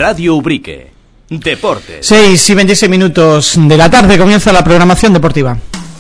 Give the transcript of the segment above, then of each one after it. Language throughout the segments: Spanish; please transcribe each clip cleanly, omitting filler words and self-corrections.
Radio Ubrique. Deportes. 6:26 de la tarde comienza la programación deportiva.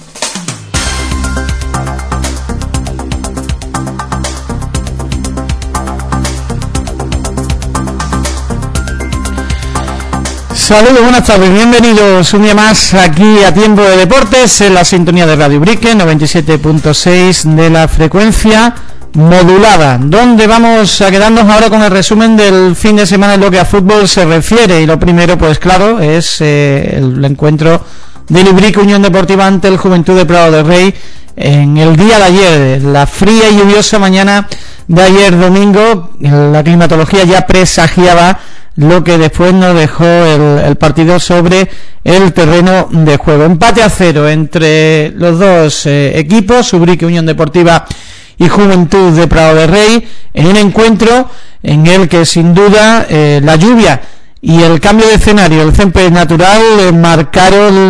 Saludos, buenas tardes, bienvenidos un día más aquí a Tiempo de Deportes en la sintonía de Radio Ubrique, 97.6 de la frecuencia modulada, donde vamos a quedarnos ahora con el resumen del fin de semana en lo que a fútbol se refiere. Y lo primero, pues claro, es el encuentro del Ubrique Unión Deportiva ante el Juventud de Prado de Rey en el día de ayer, la fría y lluviosa mañana de ayer domingo. La climatología ya presagiaba lo que después nos dejó el partido sobre el terreno de juego. Empate a 0 entre los dos equipos, Ubrique Unión Deportiva y Juventud de Prado de Rey, en un encuentro en el que sin duda la lluvia y el cambio de escenario, el césped natural, marcaron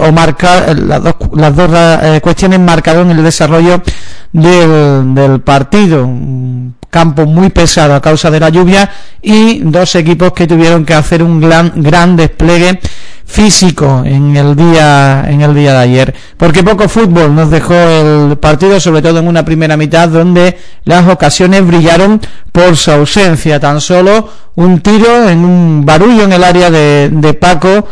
las dos cuestiones marcaron el desarrollo del partido. Un campo muy pesado a causa de la lluvia y dos equipos que tuvieron que hacer un gran despliegue físico en el día de ayer, porque poco fútbol nos dejó el partido, sobre todo en una primera mitad donde las ocasiones brillaron por su ausencia. Tan solo un tiro en un barullo en el área de Paco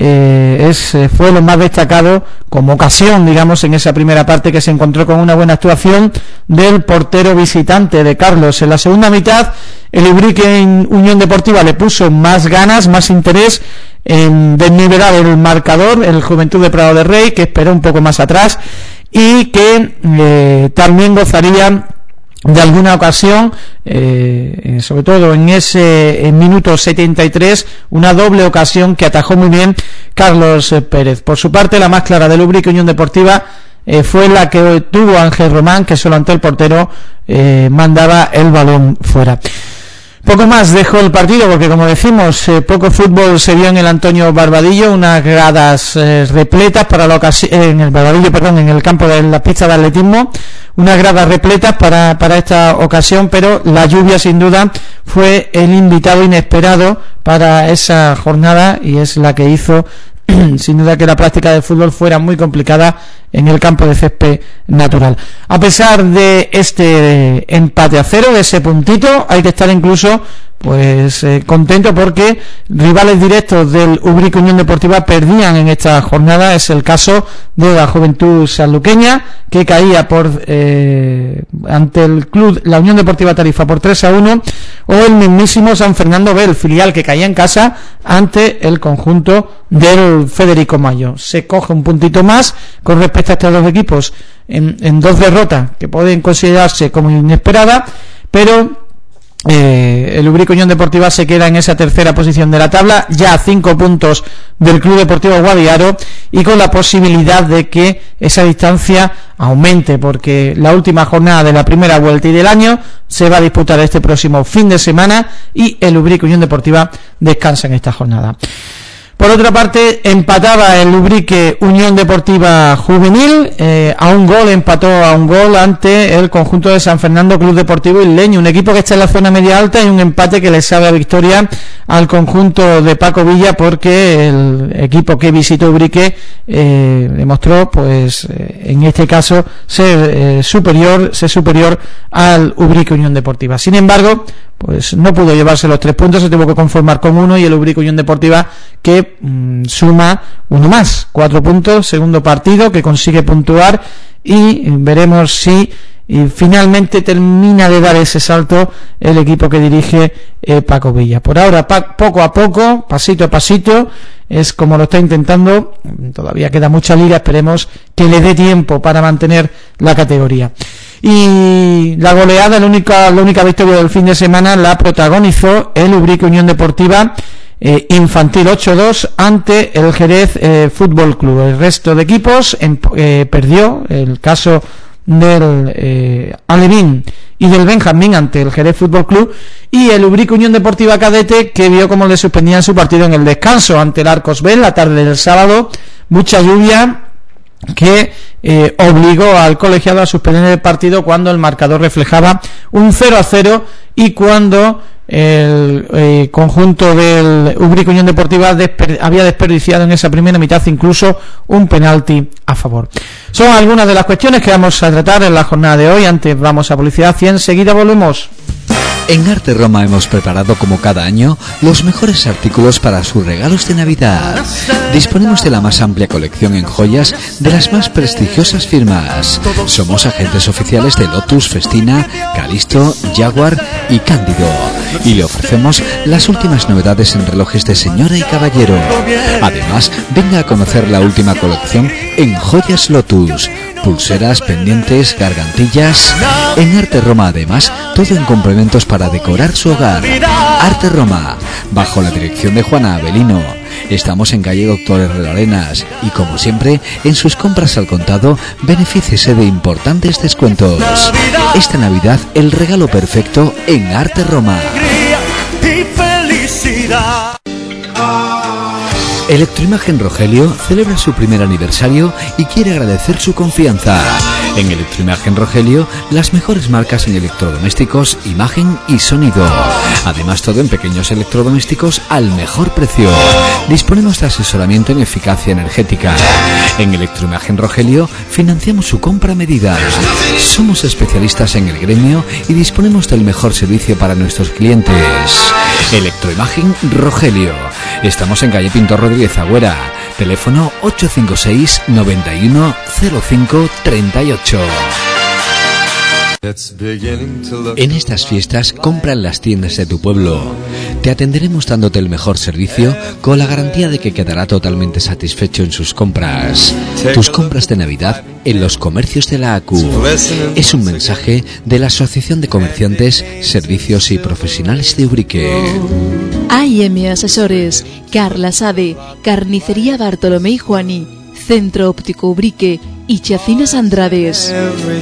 fue lo más destacado como ocasión, digamos, en esa primera parte, que se encontró con una buena actuación del portero visitante de Carlos. En la segunda mitad el Ubrique Unión Deportiva le puso más ganas, más interés en desnivelar el marcador, el Juventud de Prado de Rey, que esperó un poco más atrás y que también gozaría de alguna ocasión, sobre todo en ese minuto 73, una doble ocasión que atajó muy bien Carlos Pérez. Por su parte, la más clara del Ubrique Unión Deportiva fue la que tuvo Ángel Román, que solo ante el portero mandaba el balón fuera. Poco más dejó el partido, porque como decimos, poco fútbol se vio en el Antonio Barbadillo, unas gradas repletas para la ocasión, en el campo de la pista de atletismo, unas gradas repletas para esta ocasión, pero la lluvia sin duda fue el invitado inesperado para esa jornada y es la que hizo sin duda que la práctica de fútbol fuera muy complicada en el campo de césped natural. A pesar de este empate a 0, de ese puntito, hay que estar incluso contento, porque rivales directos del Ubrique Unión Deportiva perdían en esta jornada. Es el caso de la Juventud Sanluqueña, que caía ante el club, la Unión Deportiva Tarifa, por 3-1, o el mismísimo San Fernando B, el filial, que caía en casa ante el conjunto del Federico Mayo. Se coge un puntito más con respecto a estos dos equipos en dos derrotas que pueden considerarse como inesperadas, pero el Ubrique Unión Deportiva se queda en esa tercera posición de la tabla, ya a 5 puntos del Club Deportivo Guadiaro, y con la posibilidad de que esa distancia aumente, porque la última jornada de la primera vuelta y del año se va a disputar este próximo fin de semana y el Ubrique Unión Deportiva descansa en esta jornada. Por otra parte, empataba el Ubrique Unión Deportiva Juvenil, empató a un gol ante el conjunto de San Fernando Club Deportivo Isleño, un equipo que está en la zona media alta, y un empate que le sabe a victoria al conjunto de Paco Villa, porque el equipo que visitó Ubrique demostró, en este caso, ser superior al Ubrique Unión Deportiva. Sin embargo, no pudo llevarse los 3 puntos, se tuvo que conformar con uno, y el Ubrique Unión Deportiva que suma uno más, 4 puntos, segundo partido que consigue puntuar, y veremos si finalmente termina de dar ese salto el equipo que dirige Paco Villa. Por ahora, poco a poco, pasito a pasito, es como lo está intentando. Todavía queda mucha liga, esperemos que le dé tiempo para mantener la categoría. Y la goleada, la única victoria del fin de semana, la protagonizó el Ubrique Unión Deportiva Infantil 8-2 ante el Jerez Fútbol Club. El resto de equipos perdió. El caso del Alevín y del Benjamín ante el Jerez Fútbol Club, y el Ubrique Unión Deportiva Cadete, que vio cómo le suspendían su partido en el descanso ante el Arcos B la tarde del sábado. Mucha lluvia que obligó al colegiado a suspender el partido cuando el marcador reflejaba un 0-0 y cuando el conjunto del Ubrique Unión Deportiva había desperdiciado en esa primera mitad incluso un penalti a favor. Son algunas de las cuestiones que vamos a tratar en la jornada de hoy. Antes vamos a publicidad y enseguida volvemos. En Arte Roma hemos preparado como cada año los mejores artículos para sus regalos de Navidad. Disponemos de la más amplia colección en joyas de las más prestigiosas firmas. Somos agentes oficiales de Lotus, Festina, Calisto, Jaguar y Cándido. Y le ofrecemos las últimas novedades en relojes de señora y caballero. Además, venga a conocer la última colección en Joyas Lotus. Pulseras, pendientes, gargantillas. En Arte Roma, además, todo en complementos para decorar su hogar. Arte Roma, bajo la dirección de Juana Avelino. Estamos en calle Doctor Herrero Arenas y, como siempre, en sus compras al contado, benefíciese de importantes descuentos. Esta Navidad, el regalo perfecto en Arte Roma. Electroimagen Rogelio celebra su primer aniversario y quiere agradecer su confianza. En Electroimagen Rogelio, las mejores marcas en electrodomésticos, imagen y sonido. Además, todo en pequeños electrodomésticos al mejor precio. Disponemos de asesoramiento en eficacia energética. En Electroimagen Rogelio financiamos su compra a medida. Somos especialistas en el gremio y disponemos del mejor servicio para nuestros clientes. Electroimagen Rogelio. Estamos en calle Pintor Rodríguez Agüera. Teléfono 856 91 05 38. En estas fiestas, compra en las tiendas de tu pueblo. Te atenderemos dándote el mejor servicio con la garantía de que quedará totalmente satisfecho en sus compras. Tus compras de Navidad en los comercios de la ACU. Es un mensaje de la Asociación de Comerciantes, Servicios y Profesionales de Ubrique. AIM Asesores, Carla Sade, Carnicería Bartolomé y Juani, Centro Óptico Ubrique y Chacinas Andrades.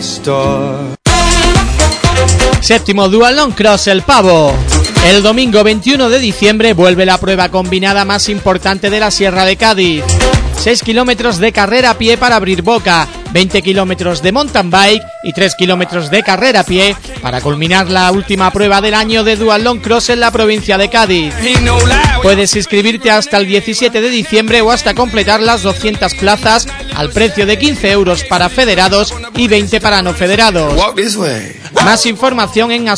Séptimo Dual Cross El Pavo. El domingo 21 de diciembre vuelve la prueba combinada más importante de la Sierra de Cádiz. 6 kilómetros de carrera a pie para abrir boca, 20 kilómetros de mountain bike y 3 kilómetros de carrera a pie para culminar la última prueba del año de Dual Long Cross en la provincia de Cádiz. Puedes inscribirte hasta el 17 de diciembre o hasta completar las 200 plazas al precio de 15 euros para federados y 20 para no federados. Más información en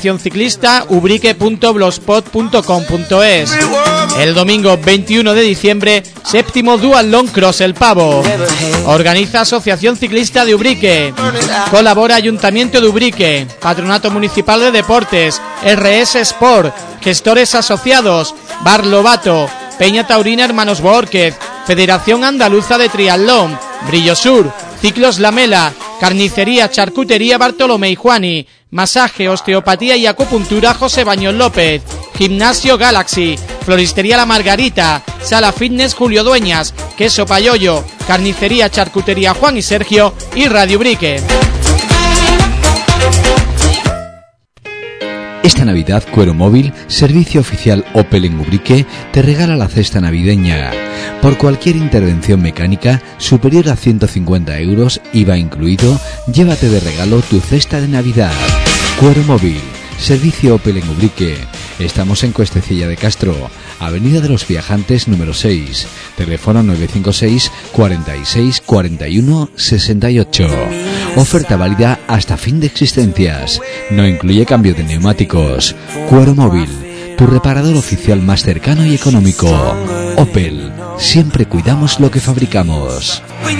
asociacionciclista.ubrique.blogspot.com.es. El domingo 21 de diciembre, séptimo Dual Long Cross El Pavo. Organiza Asociación Ciclista de Ubrique. Colabora Ayuntamiento de Ubrique, Patronato Municipal de Deportes, RS Sport, Gestores Asociados, Bar Lobato, Peña Taurina Hermanos Boórquez, Federación Andaluza de Triatlón, Brillo Sur, Ciclos Lamela, Carnicería Charcutería Bartolomé y Juani, Masaje, Osteopatía y Acupuntura José Baños López, Gimnasio Galaxy, Floristería La Margarita, Sala Fitness Julio Dueñas, Queso Payoyo, Carnicería Charcutería Juan y Sergio y Radio Ubrique. Esta Navidad, Cuero Móvil, servicio oficial Opel en Ubrique, te regala la cesta navideña. Por cualquier intervención mecánica superior a 150 euros, IVA incluido, llévate de regalo tu cesta de Navidad. Cuero Móvil, servicio Opel en Ubrique. Estamos en Cuestecilla de Castro, Avenida de los Viajantes número 6, teléfono 956 46 41 68. Oferta válida hasta fin de existencias. No incluye cambio de neumáticos. Cuero Móvil, tu reparador oficial más cercano y económico. Opel, siempre cuidamos lo que fabricamos.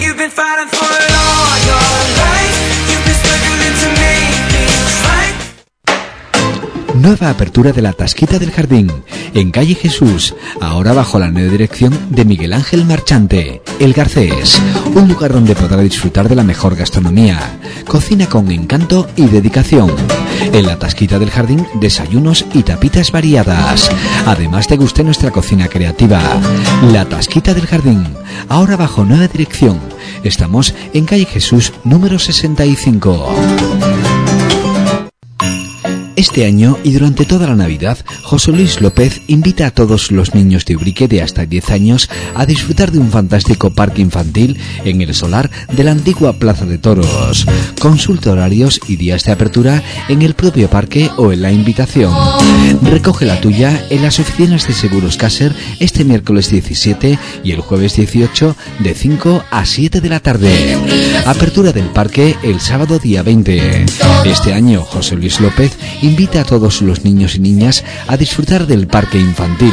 Nueva apertura de la Tasquita del Jardín, en calle Jesús, ahora bajo la nueva dirección de Miguel Ángel Marchante, El Garcés, un lugar donde podrá disfrutar de la mejor gastronomía, cocina con encanto y dedicación. En la Tasquita del Jardín, desayunos y tapitas variadas, además te guste nuestra cocina creativa. La Tasquita del Jardín, ahora bajo nueva dirección, estamos en calle Jesús número 65. Este año y durante toda la Navidad, José Luis López invita a todos los niños de Ubrique de hasta 10 años a disfrutar de un fantástico parque infantil en el solar de la antigua Plaza de Toros. Consulta horarios y días de apertura en el propio parque o en la invitación. Recoge la tuya en las oficinas de Seguros Caser este miércoles 17 y el jueves 18 de 5 a 7 de la tarde. Apertura del parque el sábado día 20. Este año, José Luis López invita a todos los niños y niñas a disfrutar del parque infantil.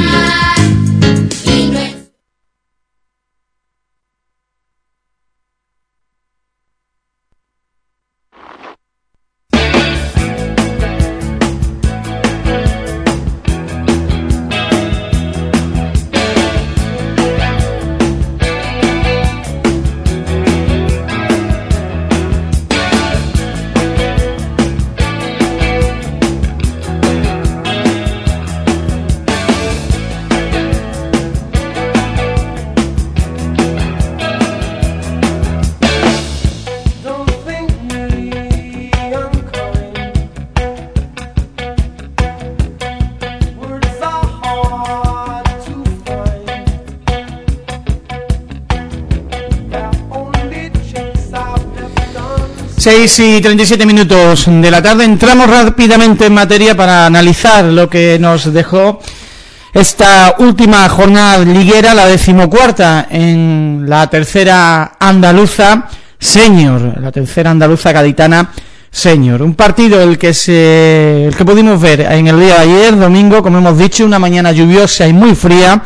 Y 37 minutos de la tarde. Entramos rápidamente en materia para analizar lo que nos dejó esta última jornada liguera, la 14ª en la tercera andaluza senior, la tercera andaluza gaditana senior. Un partido el que pudimos ver en el día de ayer, domingo, como hemos dicho, una mañana lluviosa y muy fría,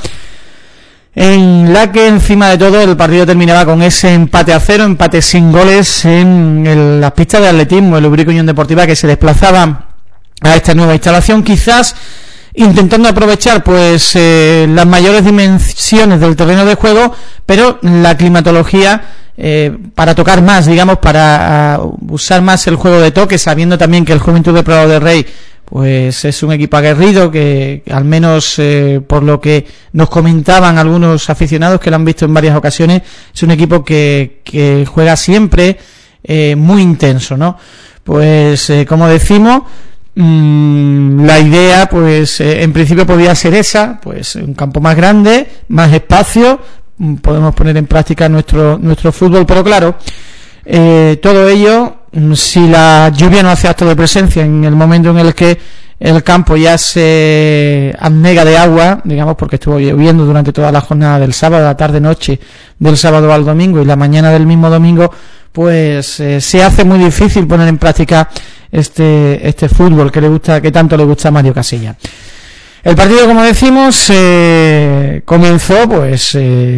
en la que encima de todo el partido terminaba con ese empate a 0, empate sin goles en las pistas de atletismo, el Ubrique Unión Deportiva, que se desplazaba a esta nueva instalación, quizás intentando aprovechar pues las mayores dimensiones del terreno de juego, pero la climatología para tocar más, digamos, para usar más el juego de toque, sabiendo también que el Juventud de Prado del Rey pues es un equipo aguerrido, que al menos por lo que nos comentaban algunos aficionados que lo han visto en varias ocasiones, es un equipo que juega siempre muy intenso, ¿no? Pues como decimos, la idea pues en principio podía ser esa, pues un campo más grande, más espacio, podemos poner en práctica nuestro fútbol, pero claro, todo ello, si la lluvia no hace acto de presencia en el momento en el que el campo ya se anega de agua, digamos, porque estuvo lloviendo durante toda la jornada del sábado, la tarde-noche del sábado al domingo y la mañana del mismo domingo, pues se hace muy difícil poner en práctica este fútbol que tanto le gusta a Mario Casillas. El partido, como decimos, comenzó pues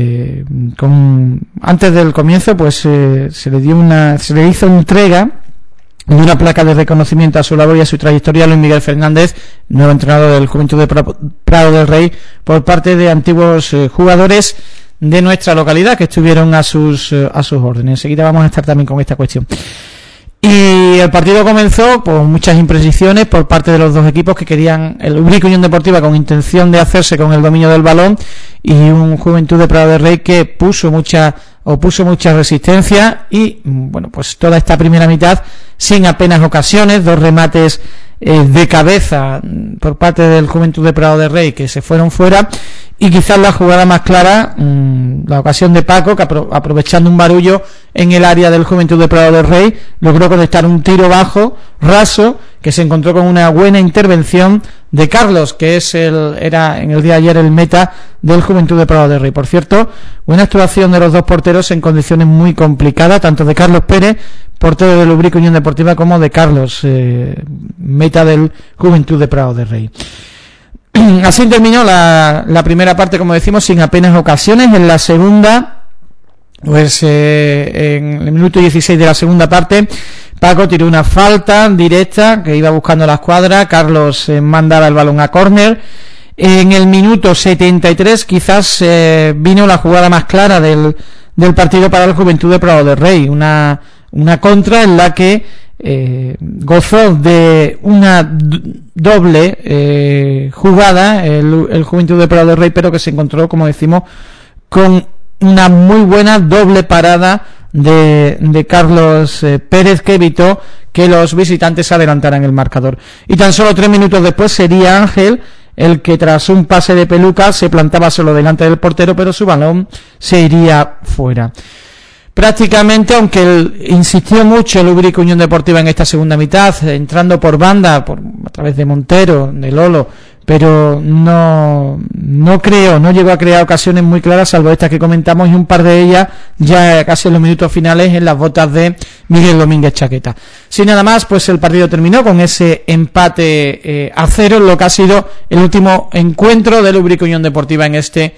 antes del comienzo pues se le hizo entrega de una placa de reconocimiento a su labor y a su trayectoria a Luis Miguel Fernández, nuevo entrenador del Juventud de Prado del Rey, por parte de antiguos jugadores de nuestra localidad que estuvieron a sus órdenes. Enseguida vamos a estar también con esta cuestión. Y el partido comenzó por muchas imprecisiones por parte de los dos equipos que querían, el Ubrique Unión Deportiva con intención de hacerse con el dominio del balón y un Juventud de Prado del Rey que puso mucha resistencia y bueno, pues toda esta primera mitad sin apenas ocasiones, dos remates de cabeza por parte del Juventud de Prado del Rey que se fueron fuera, y quizás la jugada más clara, la ocasión de Paco, que aprovechando un barullo en el área del Juventud de Prado del Rey, logró conectar un tiro bajo, raso, que se encontró con una buena intervención de Carlos, que era en el día de ayer el meta del Juventud de Prado del Rey. Por cierto, buena actuación de los dos porteros en condiciones muy complicadas, tanto de Carlos Pérez, portero del Ubrique Unión Deportiva, como de Carlos, meta del Juventud de Prado del Rey. Así terminó la primera parte, como decimos, sin apenas ocasiones. En la segunda, pues en el minuto 16 de la segunda parte, Paco tiró una falta directa que iba buscando la escuadra, Carlos mandaba el balón a córner. En el minuto 73 quizás vino la jugada más clara del partido para el Juventud de Prado del Rey, una contra en la que gozó de una doble jugada el Juventud de Prado del Rey, pero que se encontró, como decimos, con una muy buena doble parada de Carlos Pérez, que evitó que los visitantes adelantaran el marcador. Y tan solo 3 minutos después sería Ángel el que, tras un pase de Peluca, se plantaba solo delante del portero, pero su balón se iría fuera. Prácticamente, aunque insistió mucho el Ubrique Unión Deportiva en esta segunda mitad, entrando por banda, a través de Montero, de Lolo, pero no llegó a crear ocasiones muy claras, salvo estas que comentamos, y un par de ellas ya casi en los minutos finales en las botas de Miguel Domínguez Chaqueta. Sin nada más, pues el partido terminó con ese empate a 0, en lo que ha sido el último encuentro del Ubrique Unión Deportiva en este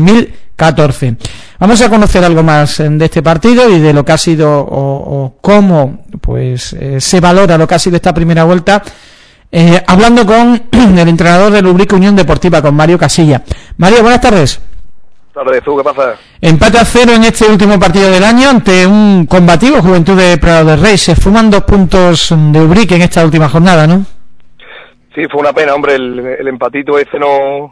2014. Vamos a conocer algo más de este partido y de lo que ha sido o cómo pues se valora lo que ha sido esta primera vuelta, hablando con el entrenador del Ubrique Unión Deportiva, con Mario Casilla. Mario, buenas tardes. Buenas tardes, ¿tú qué pasa? Empate a 0 en este último partido del año ante un combativo Juventud de Prado del Rey. Se fuman 2 puntos de Ubrique en esta última jornada, ¿no? Sí, fue una pena, hombre, el empatito ese no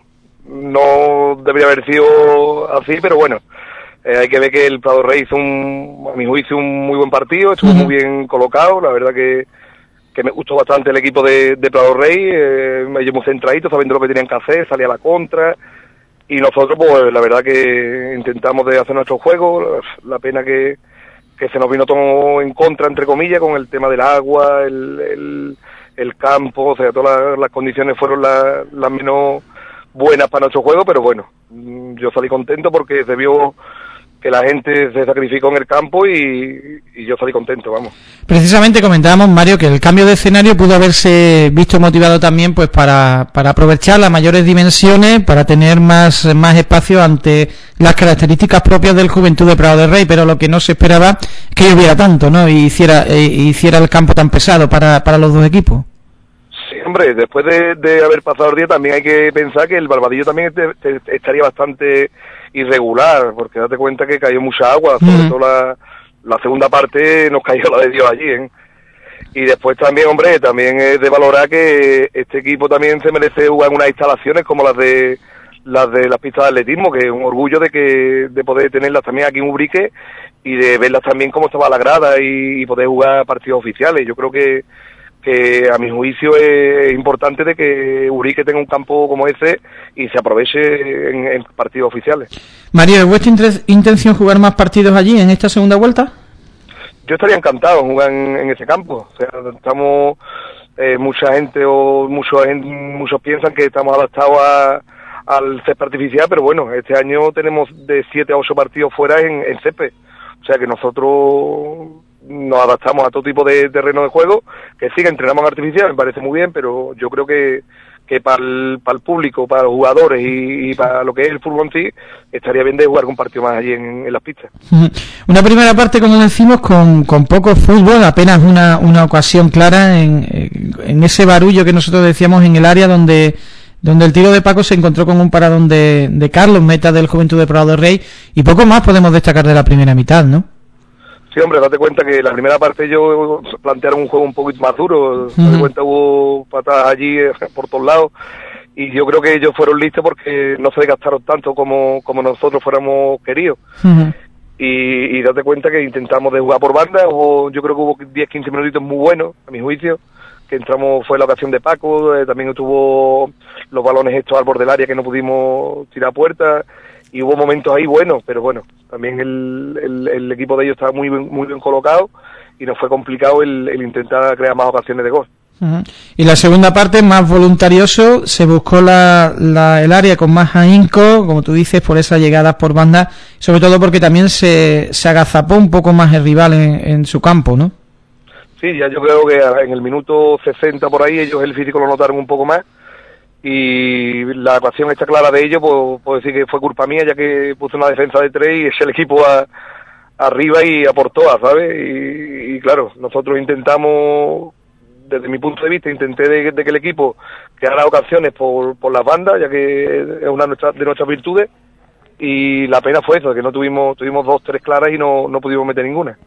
debería haber sido así, pero bueno, hay que ver que el Prado del Rey hizo a mi juicio, un muy buen partido, estuvo muy bien colocado, la verdad que me gustó bastante el equipo de Prado del Rey, ellos muy centraditos, sabiendo lo que tenían que hacer, salía a la contra, y nosotros pues la verdad que intentamos de hacer nuestro juego. La pena que se nos vino todo en contra, entre comillas, con el tema del agua, el campo, o sea, todas las condiciones fueron las menos buenas para nuestro juego, pero bueno, yo salí contento porque se vio que la gente se sacrificó en el campo y yo salí contento, vamos. Precisamente comentábamos, Mario, que el cambio de escenario pudo haberse visto motivado también pues para aprovechar las mayores dimensiones, para tener más espacio ante las características propias del Juventud de Prado del Rey, pero lo que no se esperaba es que lloviera tanto, ¿no? Y hiciera el campo tan pesado para los dos equipos. Sí, hombre, después de haber pasado el día también hay que pensar que el Barbadillo también estaría bastante irregular, porque date cuenta que cayó mucha agua, sobre todo la segunda parte nos cayó la de Dios allí, ¿eh? Y después también, hombre, también es de valorar que este equipo también se merece jugar en unas instalaciones como las de las pistas de atletismo, que es un orgullo de poder tenerlas también aquí en Ubrique y de verlas también cómo estaba la grada y poder jugar partidos oficiales. Yo creo que a mi juicio es importante de que Ubrique tenga un campo como ese y se aproveche en partidos oficiales. Mario, ¿es vuestra intención jugar más partidos allí en esta segunda vuelta? Yo estaría encantado de jugar en ese campo. O sea, estamos mucha gente o muchos piensan que estamos adaptados al césped artificial, pero bueno, este año tenemos de 7 a 8 partidos fuera en césped. O sea que nosotros nos adaptamos a todo tipo de terreno de juego, que sí, que entrenamos en artificial, me parece muy bien, pero yo creo que para el público, para los jugadores y para lo que es el fútbol en sí, estaría bien de jugar un partido más allí en las pistas. Una primera parte, como decimos, con poco fútbol, apenas una ocasión clara en ese barullo que nosotros decíamos en el área donde el tiro de Paco se encontró con un paradón de Carlos, meta del Juventud de Prado del Rey, y poco más podemos destacar de la primera mitad, ¿no? Sí, hombre, date cuenta que la primera parte ellos plantearon un juego un poquito más duro, date cuenta hubo patadas allí por todos lados, y yo creo que ellos fueron listos porque no se desgastaron tanto como nosotros fuéramos queridos. Y date cuenta que intentamos de jugar por banda, yo creo que hubo 10-15 minutitos muy buenos, a mi juicio, que entramos, fue la ocasión de Paco, también tuvo los balones estos al borde del área que no pudimos tirar a puerta, y hubo momentos ahí buenos, pero bueno, también el equipo de ellos estaba muy bien colocado y nos fue complicado el intentar crear más ocasiones de gol. Y la segunda parte, más voluntarioso, se buscó el área con más ahínco, como tú dices, por esas llegadas por banda, sobre todo porque también se agazapó un poco más el rival en su campo, ¿no? Sí, ya yo creo que en el minuto 60 por ahí ellos el físico lo notaron un poco más, y la ecuación está clara de ellos, pues puedo decir que fue culpa mía, ya que puse una defensa de 3 y eché el equipo arriba y aportó, ¿sabes? Y claro, nosotros intentamos, desde mi punto de vista, intenté de que el equipo creara ocasiones por las bandas, ya que es una de nuestras virtudes, y la pena fue eso, que no tuvimos 2-3 claras y no pudimos meter ninguna.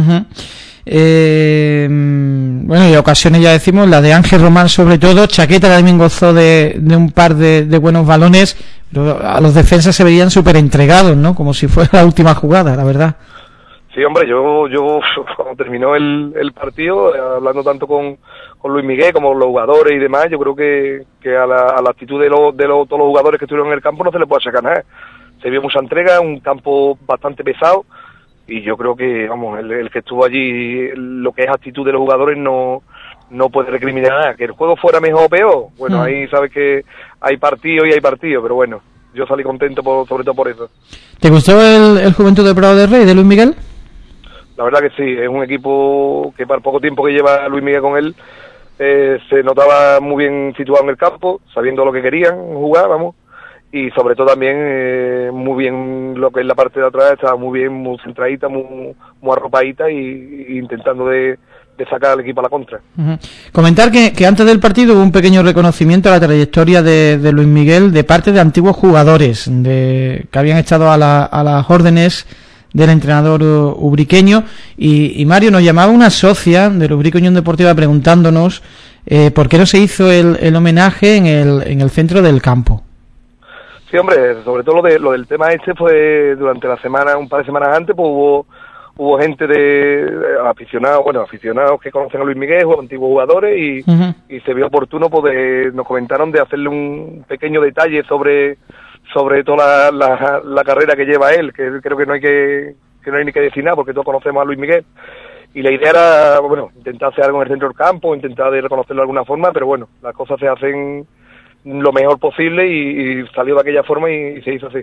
Bueno, y ocasiones ya decimos, la de Ángel Román sobre todo, Chaqueta también gozó de un par de buenos balones, pero a los defensas se veían súper entregados, ¿no? Como si fuera la última jugada, la verdad. Sí, hombre, yo cuando terminó el partido, hablando tanto con Luis Miguel como los jugadores y demás, yo creo que a la actitud de todos los jugadores que estuvieron en el campo no se les puede sacar nada. Se vio mucha entrega, un campo bastante pesado, y yo creo que, vamos, el que estuvo allí, lo que es actitud de los jugadores no puede recriminar nada. Que el juego fuera mejor o peor, bueno, ahí sabes que hay partido, pero bueno, yo salí contento sobre todo por eso. ¿Te gustó el Juventud de Prado de Rey de Luis Miguel? La verdad que sí, es un equipo que para el poco tiempo que lleva Luis Miguel con él, se notaba muy bien situado en el campo, sabiendo lo que querían jugar, vamos, y sobre todo también muy bien lo que es la parte de atrás, estaba muy bien, muy centradita, muy arropadita y intentando de sacar al equipo a la contra. Comentar que antes del partido hubo un pequeño reconocimiento a la trayectoria de Luis Miguel de parte de antiguos jugadores que habían estado a las órdenes del entrenador ubriqueño, y Mario, nos llamaba una socia del Ubrique Unión Deportiva preguntándonos por qué no se hizo el homenaje en el centro del campo. Sí, hombre, sobre todo lo del tema fue durante la semana, un par de semanas antes, pues hubo gente de aficionados que conocen a Luis Miguel, antiguos jugadores, y se vio oportuno, pues nos comentaron de hacerle un pequeño detalle sobre toda la carrera que lleva él, que creo que no hay ni que decir nada, porque todos conocemos a Luis Miguel. Y la idea era, bueno, intentar hacer algo en el centro del campo, intentar de reconocerlo de alguna forma, pero bueno, las cosas se hacen lo mejor posible y salió de aquella forma y se hizo así.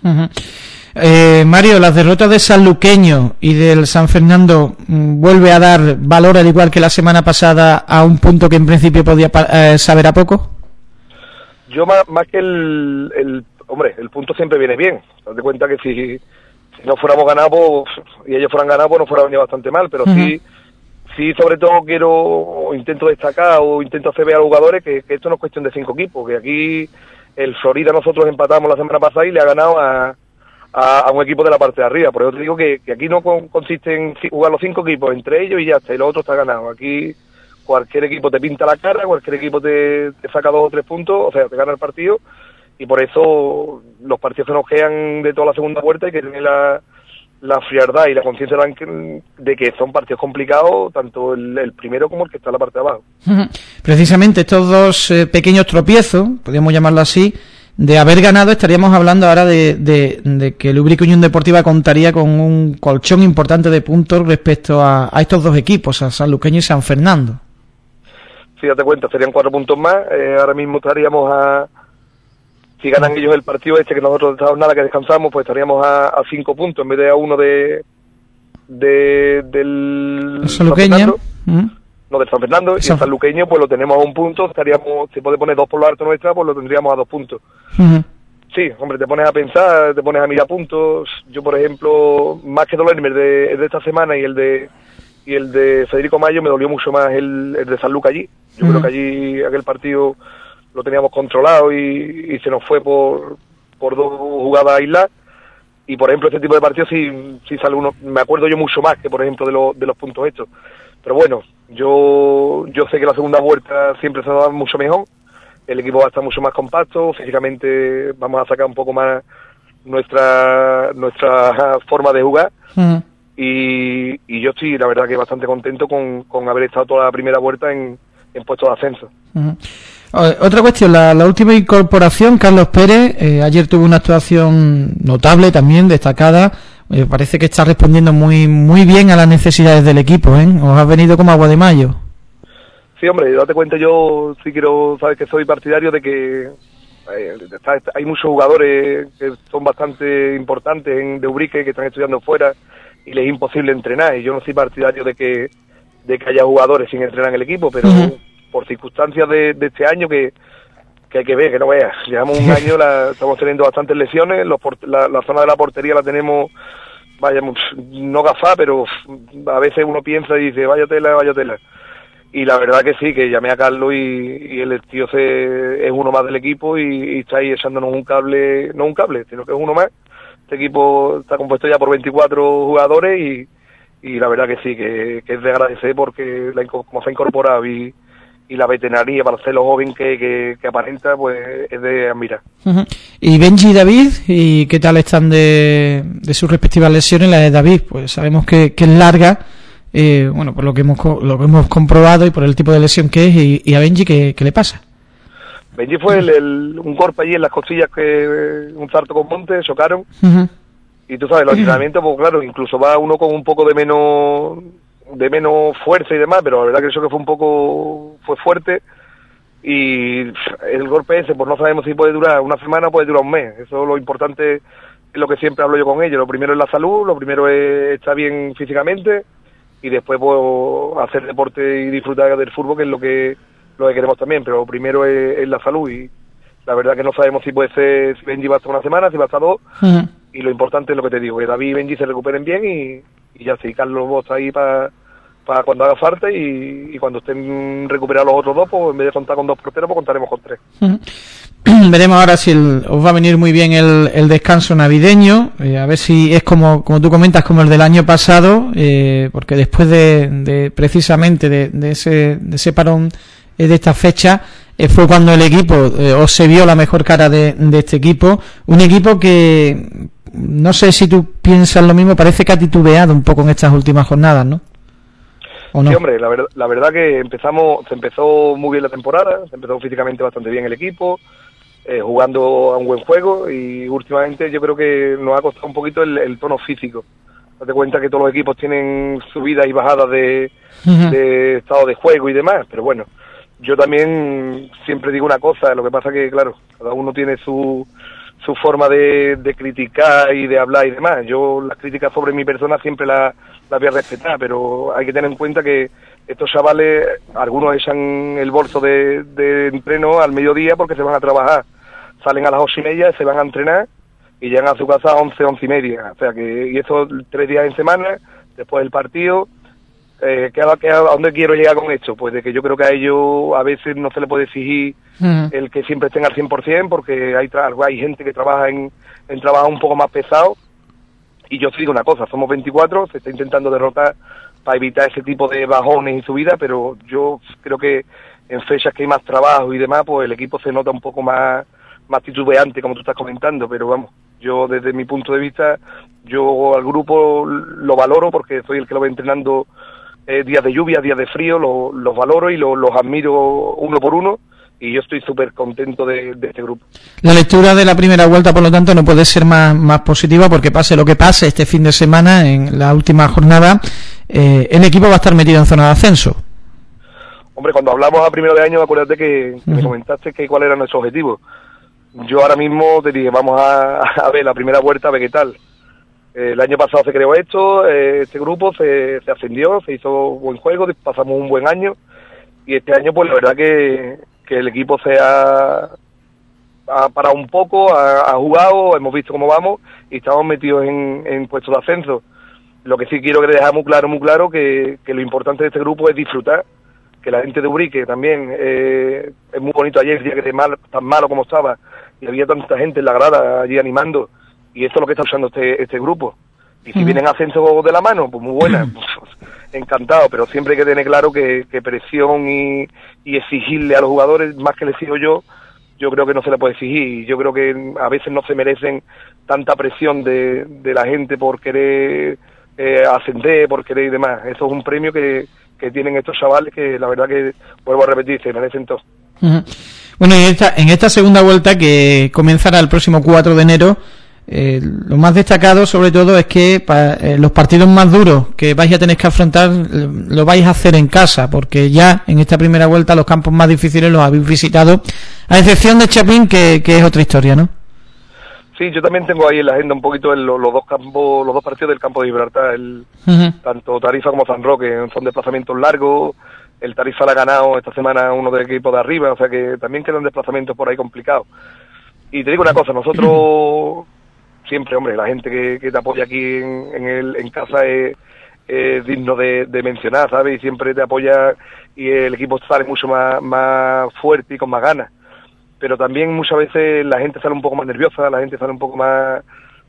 Mario, las derrotas de Sanluqueño y del San Fernando vuelve a dar valor, al igual que la semana pasada, a un punto que en principio podía saber a poco. Yo más que el punto siempre viene bien. Date cuenta que si no fuéramos ganados, pues, y ellos fueran ganados, pues nos fuera venido bastante mal, pero sí, sobre todo intento destacar o intento hacer ver a los jugadores que esto no es cuestión de 5 equipos, que aquí el Florida nosotros empatamos la semana pasada y le ha ganado a un equipo de la parte de arriba. Por eso te digo que aquí no consiste en jugar los 5 equipos entre ellos y ya está, y los otros está ganado. Aquí cualquier equipo te pinta la cara, cualquier equipo te saca 2 o 3 puntos, o sea, te gana el partido, y por eso los partidos que nos quedan de toda la segunda vuelta hay que tener la frialdad y la conciencia de que son partidos complicados, tanto el primero como el que está en la parte de abajo. Precisamente estos dos pequeños tropiezos, podríamos llamarlo así, de haber ganado, estaríamos hablando ahora de que el Ubrique Unión Deportiva contaría con un colchón importante de puntos respecto a estos dos equipos, a Sanluqueño y San Fernando. Sí, date cuenta, serían 4 puntos más. Ahora mismo estaríamos si ganan ellos el partido que nosotros nada que descansamos, pues estaríamos a 5 puntos en vez de a 1 del Sanluqueño. No, del San Fernando, y el Sanluqueño pues lo tenemos a 1 punto, si puede poner 2 por lo alto nuestra, pues lo tendríamos a 2 puntos. Sí, hombre, te pones a pensar, te pones a mirar puntos. Yo, por ejemplo, más que dolerme el de esta semana y el de Federico Mayo, me dolió mucho más el de San Lucas allí. Yo creo que allí aquel partido lo teníamos controlado y se nos fue por 2 jugadas aisladas. Y por ejemplo, este tipo de partidos sí sale uno, me acuerdo yo mucho más que por ejemplo de los puntos estos. Pero bueno, yo sé que la segunda vuelta siempre se va a dar mucho mejor, el equipo va a estar mucho más compacto, físicamente vamos a sacar un poco más nuestra forma de jugar. Y yo estoy, la verdad, que bastante contento con haber estado toda la primera vuelta en puestos de ascenso. Otra cuestión, la última incorporación, Carlos Pérez, ayer tuvo una actuación notable también, destacada. Parece que está respondiendo muy muy bien a las necesidades del equipo, ¿eh? Os ha venido como agua de mayo. Sí, hombre, date cuenta, yo sí sabes que soy partidario de que hay muchos jugadores que son bastante importantes de Ubrique, que están estudiando fuera y les es imposible entrenar, y yo no soy partidario de que haya jugadores sin entrenar en el equipo, pero por circunstancias de este año que hay que ver, que no veas, llevamos un año, estamos teniendo bastantes lesiones, la zona de la portería la tenemos, no gafá, pero a veces uno piensa y dice, vaya tela. Y la verdad que sí, que llamé a Carlos y el tío es uno más del equipo y está ahí echándonos un cable, no un cable, sino que es uno más. Este equipo está compuesto ya por 24 jugadores y la verdad que sí, que es de agradecer porque como se ha incorporado y la veteranía para ser lo joven que aparenta, pues es de admirar. Y Benji y David, ¿y qué tal están de sus respectivas lesiones? La de David, pues sabemos que es larga, bueno, por lo que hemos comprobado y por el tipo de lesión que es, y a Benji, ¿qué le pasa? Benji fue un golpe allí en las costillas, un salto con monte, chocaron, y tú sabes, los entrenamientos, pues claro, incluso va uno con un poco de menos fuerza y demás, pero la verdad que eso que fue fuerte, y el golpe ese, pues no sabemos si puede durar una semana o puede durar un mes. Eso es lo importante, es lo que siempre hablo yo con ellos. Lo primero es la salud, lo primero es estar bien físicamente, y después pues hacer deporte y disfrutar del fútbol, que es lo que queremos también, pero lo primero es la salud, y la verdad que no sabemos si puede ser, si Benji va a estar una semana, si va a estar 2, y lo importante es lo que te digo, que David y Benji se recuperen bien, y ya sí, Carlos vos está ahí para cuando haga falta, y cuando estén recuperados los otros 2, pues en vez de contar con 2 porteros, pues contaremos con 3. Veremos ahora si os va a venir muy bien el descanso navideño, a ver si es como tú comentas, como el del año pasado, porque después de precisamente de ese parón de esta fecha, fue cuando el equipo os se vio la mejor cara de este equipo, un equipo que no sé si tú piensas lo mismo, parece que ha titubeado un poco en estas últimas jornadas, ¿no? ¿O no? Sí, hombre, la verdad que se empezó muy bien la temporada, se empezó físicamente bastante bien el equipo, jugando a un buen juego, y últimamente yo creo que nos ha costado un poquito el tono físico. Date cuenta que todos los equipos tienen subidas y bajadas de estado de juego y demás, pero bueno, yo también siempre digo una cosa, lo que pasa que, claro, cada uno tiene su forma de criticar y de hablar y demás. Yo las críticas sobre mi persona siempre las voy a respetar, pero hay que tener en cuenta que estos chavales, algunos echan el bolso de entreno al mediodía porque se van a trabajar, salen a las 8:30, se van a entrenar y llegan a su casa a 11:30, o sea que, y eso 3 días en semana, después del partido. ¿A dónde quiero llegar con esto? Pues de que yo creo que a ellos a veces no se le puede exigir el que siempre estén al 100%, porque hay gente que trabaja en trabajo un poco más pesado, y yo te digo una cosa, somos 24, se está intentando derrotar para evitar ese tipo de bajones y subidas, pero yo creo que en fechas que hay más trabajo y demás, pues el equipo se nota un poco más titubeante, como tú estás comentando, pero vamos, yo desde mi punto de vista, yo al grupo lo valoro porque soy el que lo va entrenando días de lluvia, días de frío, los valoro y los admiro uno por uno, y yo estoy súper contento de este grupo. La lectura de la primera vuelta, por lo tanto, no puede ser más positiva, porque pase lo que pase este fin de semana, en la última jornada, el equipo va a estar metido en zona de ascenso. Hombre, cuando hablamos a primero de año, acuérdate que me comentaste que cuál era nuestro objetivo. Yo ahora mismo te dije, vamos a ver la primera vuelta, a ver qué tal. El año pasado se creó este grupo se ascendió, se hizo buen juego, pasamos un buen año, y este año pues la verdad que el equipo se ha parado un poco, ha jugado, hemos visto cómo vamos y estamos metidos en puestos de ascenso. Lo que sí quiero que dejar muy claro que lo importante de este grupo es disfrutar, que la gente de Ubrique también, es muy bonito ayer, el día que tan malo como estaba, y había tanta gente en la grada allí animando, y esto es lo que está usando este grupo. Y si vienen ascenso de la mano, pues muy buena, pues, encantado, pero siempre hay que tener claro que presión y exigirle a los jugadores, más que le exijo yo creo que no se le puede exigir, y yo creo que a veces no se merecen tanta presión de la gente por querer ascender, por querer y demás. Eso es un premio que tienen estos chavales que la verdad que, vuelvo a repetir, se merecen todo. Bueno, en esta segunda vuelta, que comenzará el próximo 4 de enero, lo más destacado sobre todo es que los partidos más duros que vais a tener que afrontar lo vais a hacer en casa, porque ya en esta primera vuelta los campos más difíciles los habéis visitado, a excepción de Chapín, que es otra historia, ¿no? Sí, yo también tengo ahí en la agenda un poquito los dos partidos del campo de Gibraltar, tanto Tarifa como San Roque, son desplazamientos largos. El Tarifa la ha ganado esta semana uno del equipo de arriba, o sea que también quedan desplazamientos por ahí complicados. Y te digo una cosa, nosotros siempre, hombre, la gente que te apoya aquí en casa es digno de mencionar, ¿sabes? Y siempre te apoya y el equipo sale mucho más fuerte y con más ganas. Pero también muchas veces la gente sale un poco más nerviosa, la gente sale un poco más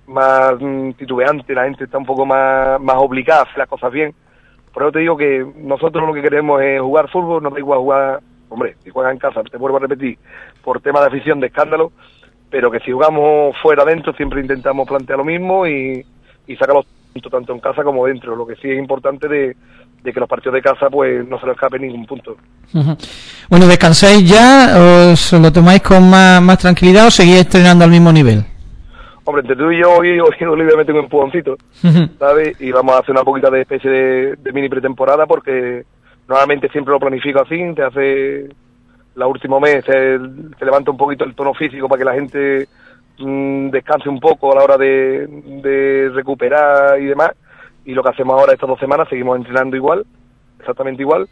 titubeante, la gente está un poco más obligada a hacer las cosas bien. Por eso te digo que nosotros lo que queremos es jugar fútbol, nos da igual jugar hombre, si juegas en casa, te vuelvo a repetir, por tema de afición, de escándalo, pero que si jugamos fuera dentro siempre intentamos plantear lo mismo y sacar los puntos tanto en casa como dentro. Lo que sí es importante de que los partidos de casa pues no se les escape ningún punto. Uh-huh. Bueno, ¿descansáis ya? ¿Os lo tomáis con más tranquilidad o seguís entrenando al mismo nivel? Hombre, entre tú y yo hoy le me tengo un empujoncito, ¿sabes? Y vamos a hacer una poquita de especie de mini pretemporada porque normalmente siempre lo planifico así, te hace la último mes, te levanta un poquito el tono físico para que la gente descanse un poco a la hora de recuperar y demás. Y lo que hacemos ahora estas 2 semanas, seguimos entrenando igual, exactamente igual,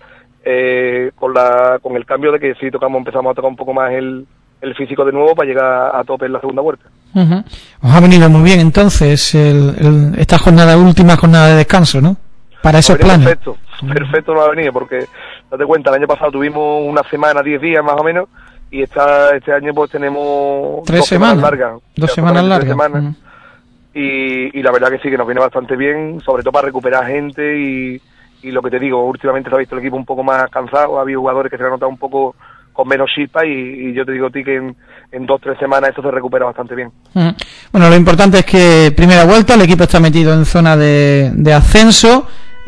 con el cambio de que si empezamos a tocar un poco más el físico de nuevo para llegar a tope en la segunda vuelta. Uh-huh. Os ha venido muy bien entonces esta última jornada de descanso, ¿no? Para esos planes. Perfecto nos ha venido porque, date cuenta, el año pasado tuvimos una semana, 10 días más o menos, y este año pues tenemos 3 semanas largas. 2 semanas largas. Uh-huh. Y la verdad que sí, que nos viene bastante bien, sobre todo para recuperar gente y lo que te digo, últimamente se ha visto el equipo un poco más cansado, ha habido jugadores que se han notado un poco con menos chispa y yo te digo a ti que en 2-3 semanas esto se recupera bastante bien. Uh-huh. Bueno, lo importante es que primera vuelta, el equipo está metido en zona de ascenso,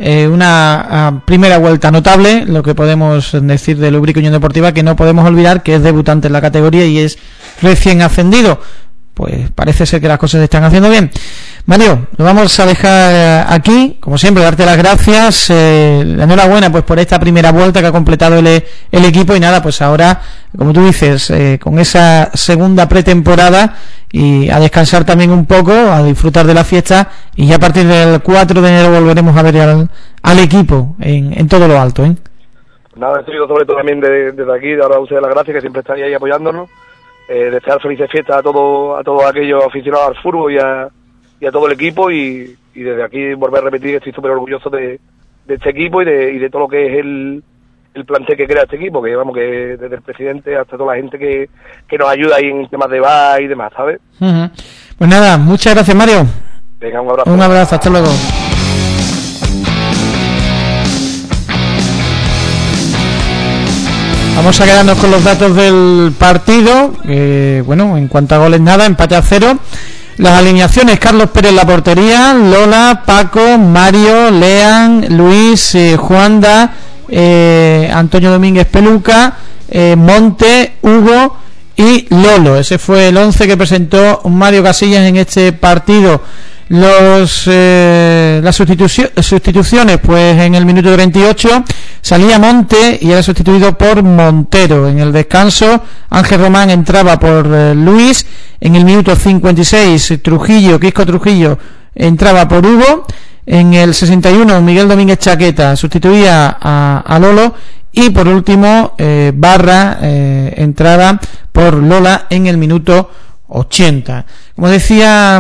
una primera vuelta notable, lo que podemos decir de Ubrique Unión Deportiva, que no podemos olvidar que es debutante en la categoría y es recién ascendido. Pues parece ser que las cosas se están haciendo bien. Mario, lo vamos a dejar aquí, como siempre, darte las gracias, la enhorabuena pues por esta primera vuelta que ha completado el equipo y nada, pues ahora, como tú dices, con esa segunda pretemporada y a descansar también un poco, a disfrutar de la fiesta y ya a partir del 4 de enero volveremos a ver al equipo en todo lo alto, ¿eh? Nada, estoy sobre todo también desde aquí, de ahora a ustedes las gracias que siempre están ahí apoyándonos. Desear felices fiestas a todos aquellos aficionados al fútbol y a todo el equipo y desde aquí volver a repetir que estoy súper orgulloso de este equipo y de todo lo que es el plantel que crea este equipo, que vamos, que desde el presidente hasta toda la gente que nos ayuda ahí en temas de bar y demás, ¿sabes? Uh-huh. Pues nada, muchas gracias, Mario. Venga, un abrazo. Un abrazo, hasta luego. Vamos a quedarnos con los datos del partido. Bueno, en cuanto a goles, nada, empate a 0. Las alineaciones: Carlos Pérez en la portería, Lola, Paco, Mario, Lean, Luis, Juanda, Antonio Domínguez Peluca, Monte, Hugo y Lolo. Ese fue el 11 que presentó Mario Casillas en este partido. Las sustituciones, pues en el minuto 38 salía Monte y era sustituido por Montero. En el descanso Ángel Román entraba por Luis. En el minuto 56 Quisco Trujillo entraba por Hugo. En el 61 Miguel Domínguez Chaqueta sustituía a Lolo. Y por último Barra entraba por Lola en el minuto 80. Como decía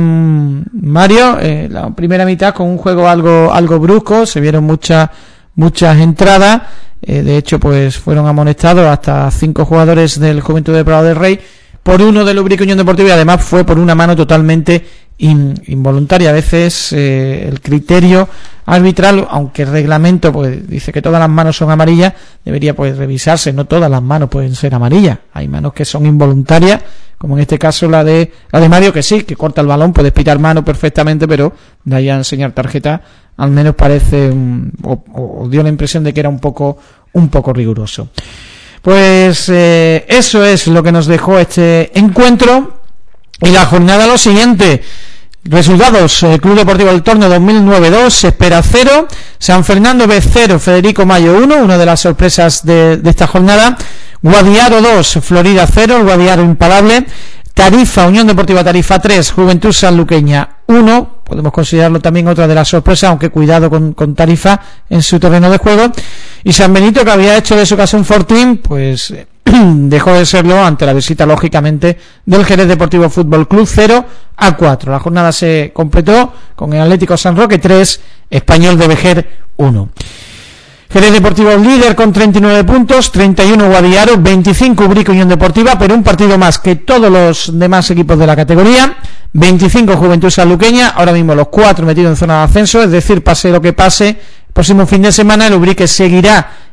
Mario, la primera mitad con un juego algo brusco, se vieron muchas entradas, de hecho pues fueron amonestados hasta 5 jugadores del Juventud de Prado del Rey por uno del Ubrique Unión Deportiva y además fue por una mano totalmente involuntaria. A veces el criterio arbitral, aunque el reglamento pues dice que todas las manos son amarillas, debería pues revisarse. No todas las manos pueden ser amarillas, hay manos que son involuntarias, como en este caso la de Mario, que sí, que corta el balón, puede pitar mano perfectamente, pero de ahí a enseñar tarjeta al menos parece o dio la impresión de que era un poco riguroso. Pues eso es lo que nos dejó este encuentro. Y la jornada lo siguiente: resultados: Club Deportivo El Torno 2009 2, Espera 0, San Fernando B 0, Federico Mayo 1, una de las sorpresas de esta jornada. Guadiaro 2, Florida 0, el Guadiaro imparable. Tarifa, Unión Deportiva Tarifa 3, Juventud Sanluqueña 1, podemos considerarlo también otra de las sorpresas, aunque cuidado con Tarifa en su terreno de juego. Y San Benito, que había hecho de su casa un fortín, pues dejó de serlo ante la visita, lógicamente, del Jerez Deportivo Fútbol Club 0-4. La jornada se completó con el Atlético San Roque 3, Español de Vejer 1. Jerez Deportivo líder con 39 puntos, 31 Guadiaro, 25 Ubrique Unión Deportiva, pero un partido más que todos los demás equipos de la categoría, 25 Juventud Sanluqueña, ahora mismo los 4 metidos en zona de ascenso, es decir, pase lo que pase, el próximo fin de semana el Ubrique seguirá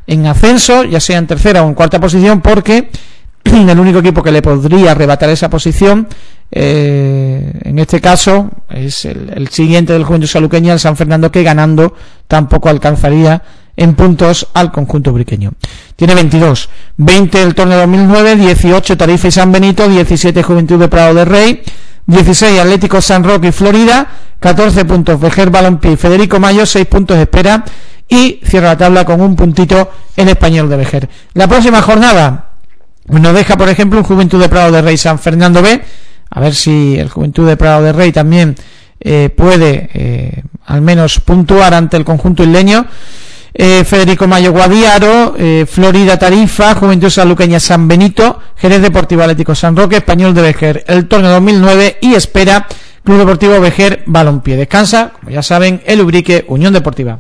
en ascenso, ya sea en tercera o en cuarta posición, porque el único equipo que le podría arrebatar esa posición, en este caso, es el siguiente del Juventud Saluqueña, el San Fernando, que ganando tampoco alcanzaría en puntos al conjunto ubriqueño. Tiene 22, 20 el torneo 2009, 18 Tarifa y San Benito, 17 Juventud de Prado de Rey, 16 Atlético San Roque y Florida, 14 puntos Vejer Balompié y Federico Mayo, 6 puntos Espera, y cierra la tabla con un puntito el Español de Vejer. La próxima jornada nos deja, por ejemplo, un Juventud de Prado de Rey San Fernando B, a ver si el Juventud de Prado de Rey también puede al menos puntuar ante el conjunto isleño. Federico Mayo Guadiaro, Florida Tarifa, Juventud Saluqueña San Benito, Jerez Deportivo Atlético San Roque, Español de Vejer, el torneo 2009 y Espera, Club Deportivo Vejer Balompié. Descansa, como ya saben, el Ubrique Unión Deportiva.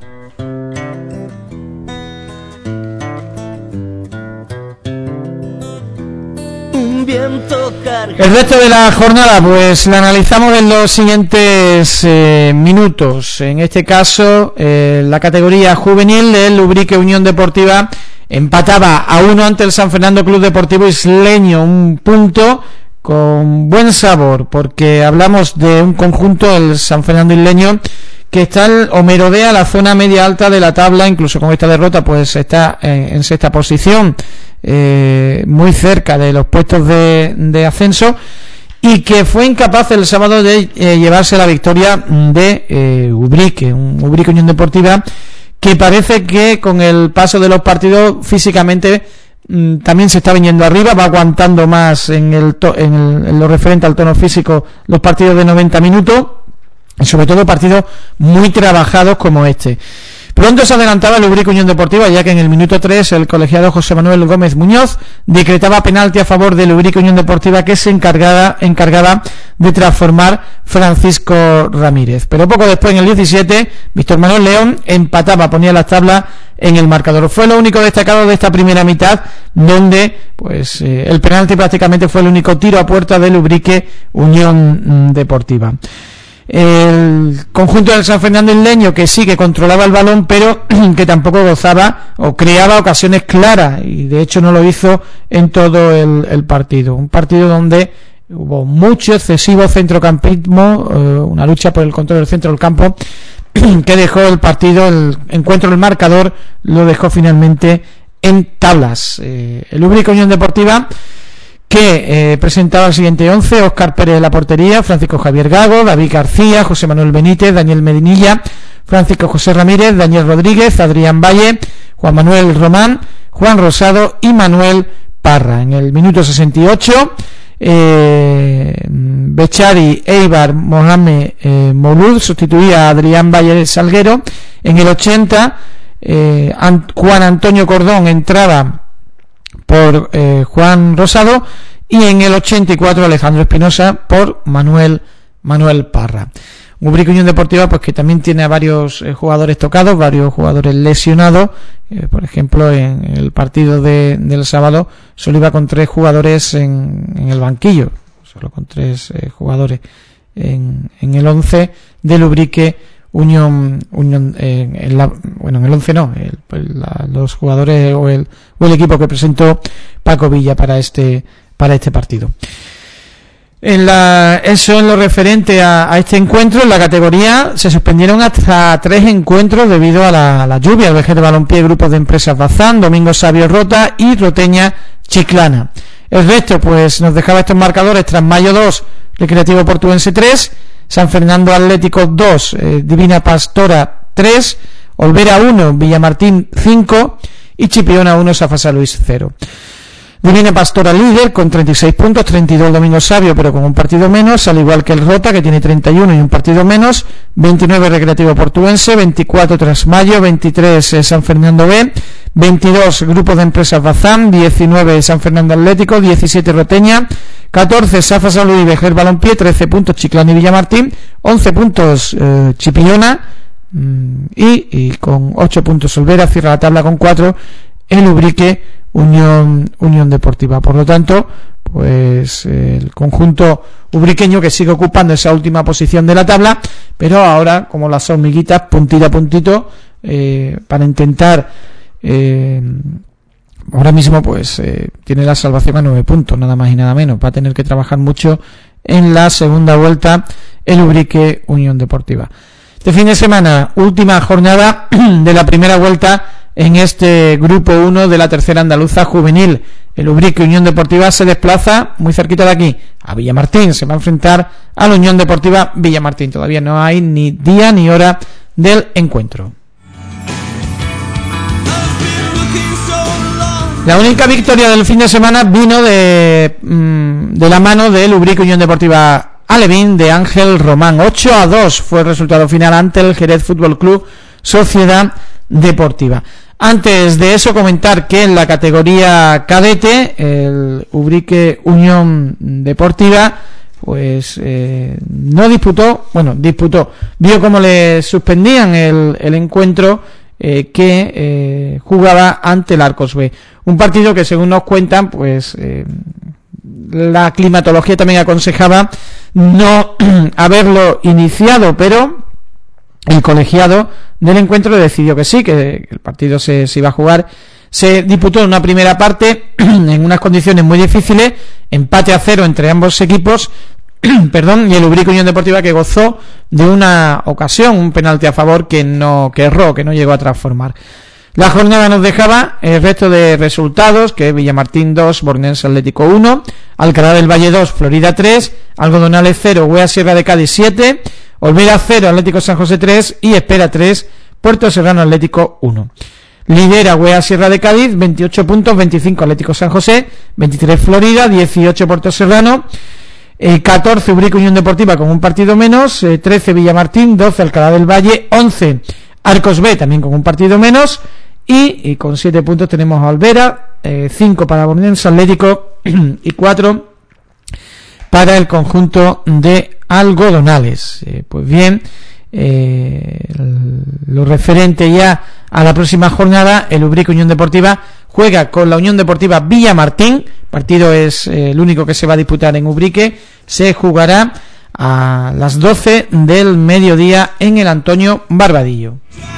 El resto de la jornada pues la analizamos en los siguientes minutos. En este caso la categoría juvenil, el Ubrique Unión Deportiva empataba a 1 ante el San Fernando Club Deportivo Isleño, un punto con buen sabor, porque hablamos de un conjunto, el San Fernando Isleño, que está o merodea la zona media alta de la tabla. Incluso con esta derrota pues está en sexta posición, muy cerca de los puestos de ascenso, y que fue incapaz el sábado de llevarse la victoria de Ubrique, un Ubrique Unión Deportiva que parece que con el paso de los partidos físicamente también se está viniendo arriba, va aguantando más en lo referente al tono físico los partidos de 90 minutos, y sobre todo partidos muy trabajados como este. Pronto se adelantaba el Ubrique Unión Deportiva, ya que en el minuto 3 el colegiado José Manuel Gómez Muñoz decretaba penalti a favor del Ubrique Unión Deportiva, que se encargaba de transformar Francisco Ramírez. Pero poco después, en el 17, Víctor Manuel León empataba, ponía las tablas en el marcador. Fue lo único destacado de esta primera mitad, donde pues el penalti prácticamente fue el único tiro a puerta del Ubrique Unión Deportiva. El conjunto del San Fernando Isleño, que sí que controlaba el balón, pero que tampoco gozaba o creaba ocasiones claras, y de hecho no lo hizo en todo el partido. Un partido donde hubo mucho excesivo centrocampismo, una lucha por el control del centro del campo, que dejó el partido, el encuentro, el marcador lo dejó finalmente en tablas. El Ubrique Unión Deportiva, que presentaba el siguiente 11: Óscar Pérez en la portería, Francisco Javier Gago, David García, José Manuel Benítez, Daniel Medinilla, Francisco José Ramírez, Daniel Rodríguez, Adrián Valle, Juan Manuel Román, Juan Rosado y Manuel Parra. En el minuto 68 Bechari Eibar Mohamed Moulud sustituía a Adrián Valle Salguero. En el 80 Juan Antonio Cordón entraba por Juan Rosado, y en el 84 Alejandro Espinosa por Manuel Parra. Ubrique Unión Deportiva pues que también tiene a varios jugadores tocados, varios jugadores lesionados. Por ejemplo, en el partido del sábado solo iba con 3 jugadores en el banquillo, solo con 3 jugadores en el 11 del Ubrique Unión en el 11 no, los jugadores o el equipo que presentó Paco Villa para este partido. Eso en lo referente a este encuentro. En la categoría se suspendieron hasta 3 encuentros debido a la lluvia. El Vejer Balompié, grupos de empresas Bazán, Domingo Sabio Rota y Roteña Chiclana. El resto pues nos dejaba estos marcadores: Trasmayo 2, Recreativo Portuense 3, San Fernando Atlético 2, Divina Pastora 3, Olvera 1, Villamartín 5 y Chipiona 1, Safasa Luis 0. Divina Pastora líder con 36 puntos, 32 Domingo Sabio, pero con un partido menos, al igual que el Rota, que tiene 31 y un partido menos, 29 Recreativo Portuense, 24 Trasmayo, 23 San Fernando B, 22 Grupos de Empresas Bazán, 19 San Fernando Atlético, 17 Roteña, 14 Safa Salud y Vejer Balompié, 13 puntos Chiclana y Villamartín, 11 puntos Chipiona, y con 8 puntos Olvera. Cierra la tabla con 4 el Ubrique Unión Deportiva. Por lo tanto, pues el conjunto ubriqueño que sigue ocupando esa última posición de la tabla, pero ahora como las hormiguitas, puntito a puntito, para intentar ahora mismo pues tiene la salvación a 9 puntos, nada más y nada menos. Va a tener que trabajar mucho en la segunda vuelta el Ubrique Unión Deportiva. Este fin de semana, última jornada de la primera vuelta en este grupo 1 de la tercera andaluza juvenil. El Ubrique Unión Deportiva se desplaza muy cerquita de aquí, a Villamartín. Se va a enfrentar a la Unión Deportiva Villamartín. Todavía no hay ni día ni hora del encuentro. La única victoria del fin de semana vino de la mano del Ubrique Unión Deportiva Alevín de Ángel Román. 8-2 fue el resultado final ante el Jerez Fútbol Club Sociedad Deportiva. Antes de eso, comentar que en la categoría cadete el Ubrique Unión Deportiva pues no disputó, vio cómo le suspendían el encuentro que jugaba ante el Arcos B. Un partido que, según nos cuentan, pues la climatología también aconsejaba no haberlo iniciado, pero el colegiado del encuentro decidió que sí, que el partido se iba a jugar. Se disputó una primera parte en unas condiciones muy difíciles, empate a 0 entre ambos equipos, y el Ubrique Unión Deportiva, que gozó de una ocasión, un penalti a favor que erró, que no llegó a transformar. La jornada nos dejaba el resto de resultados, que Villamartín 2, Bornense Atlético 1, Alcalá del Valle 2, Florida 3, Algodonales 0, Huea Sierra de Cádiz 7, Olvera 0, Atlético San José 3 y Espera 3, Puerto Serrano Atlético 1. Lidera Huea Sierra de Cádiz, 28 puntos, 25 Atlético San José, 23 Florida, 18 Puerto Serrano, 14 Ubrique Unión Deportiva con un partido menos, 13 Villamartín, 12 Alcalá del Valle, 11 Arcos B también con un partido menos, y con 7 puntos tenemos a Olvera, 5 para Bornense Atlético y 4 para el conjunto de Algodonales. Pues bien, lo referente ya a la próxima jornada, el Ubrique Unión Deportiva juega con la Unión Deportiva Villamartín. Partido es el único que se va a disputar en Ubrique. Se jugará a las 12 del mediodía en el Antonio Barbadillo.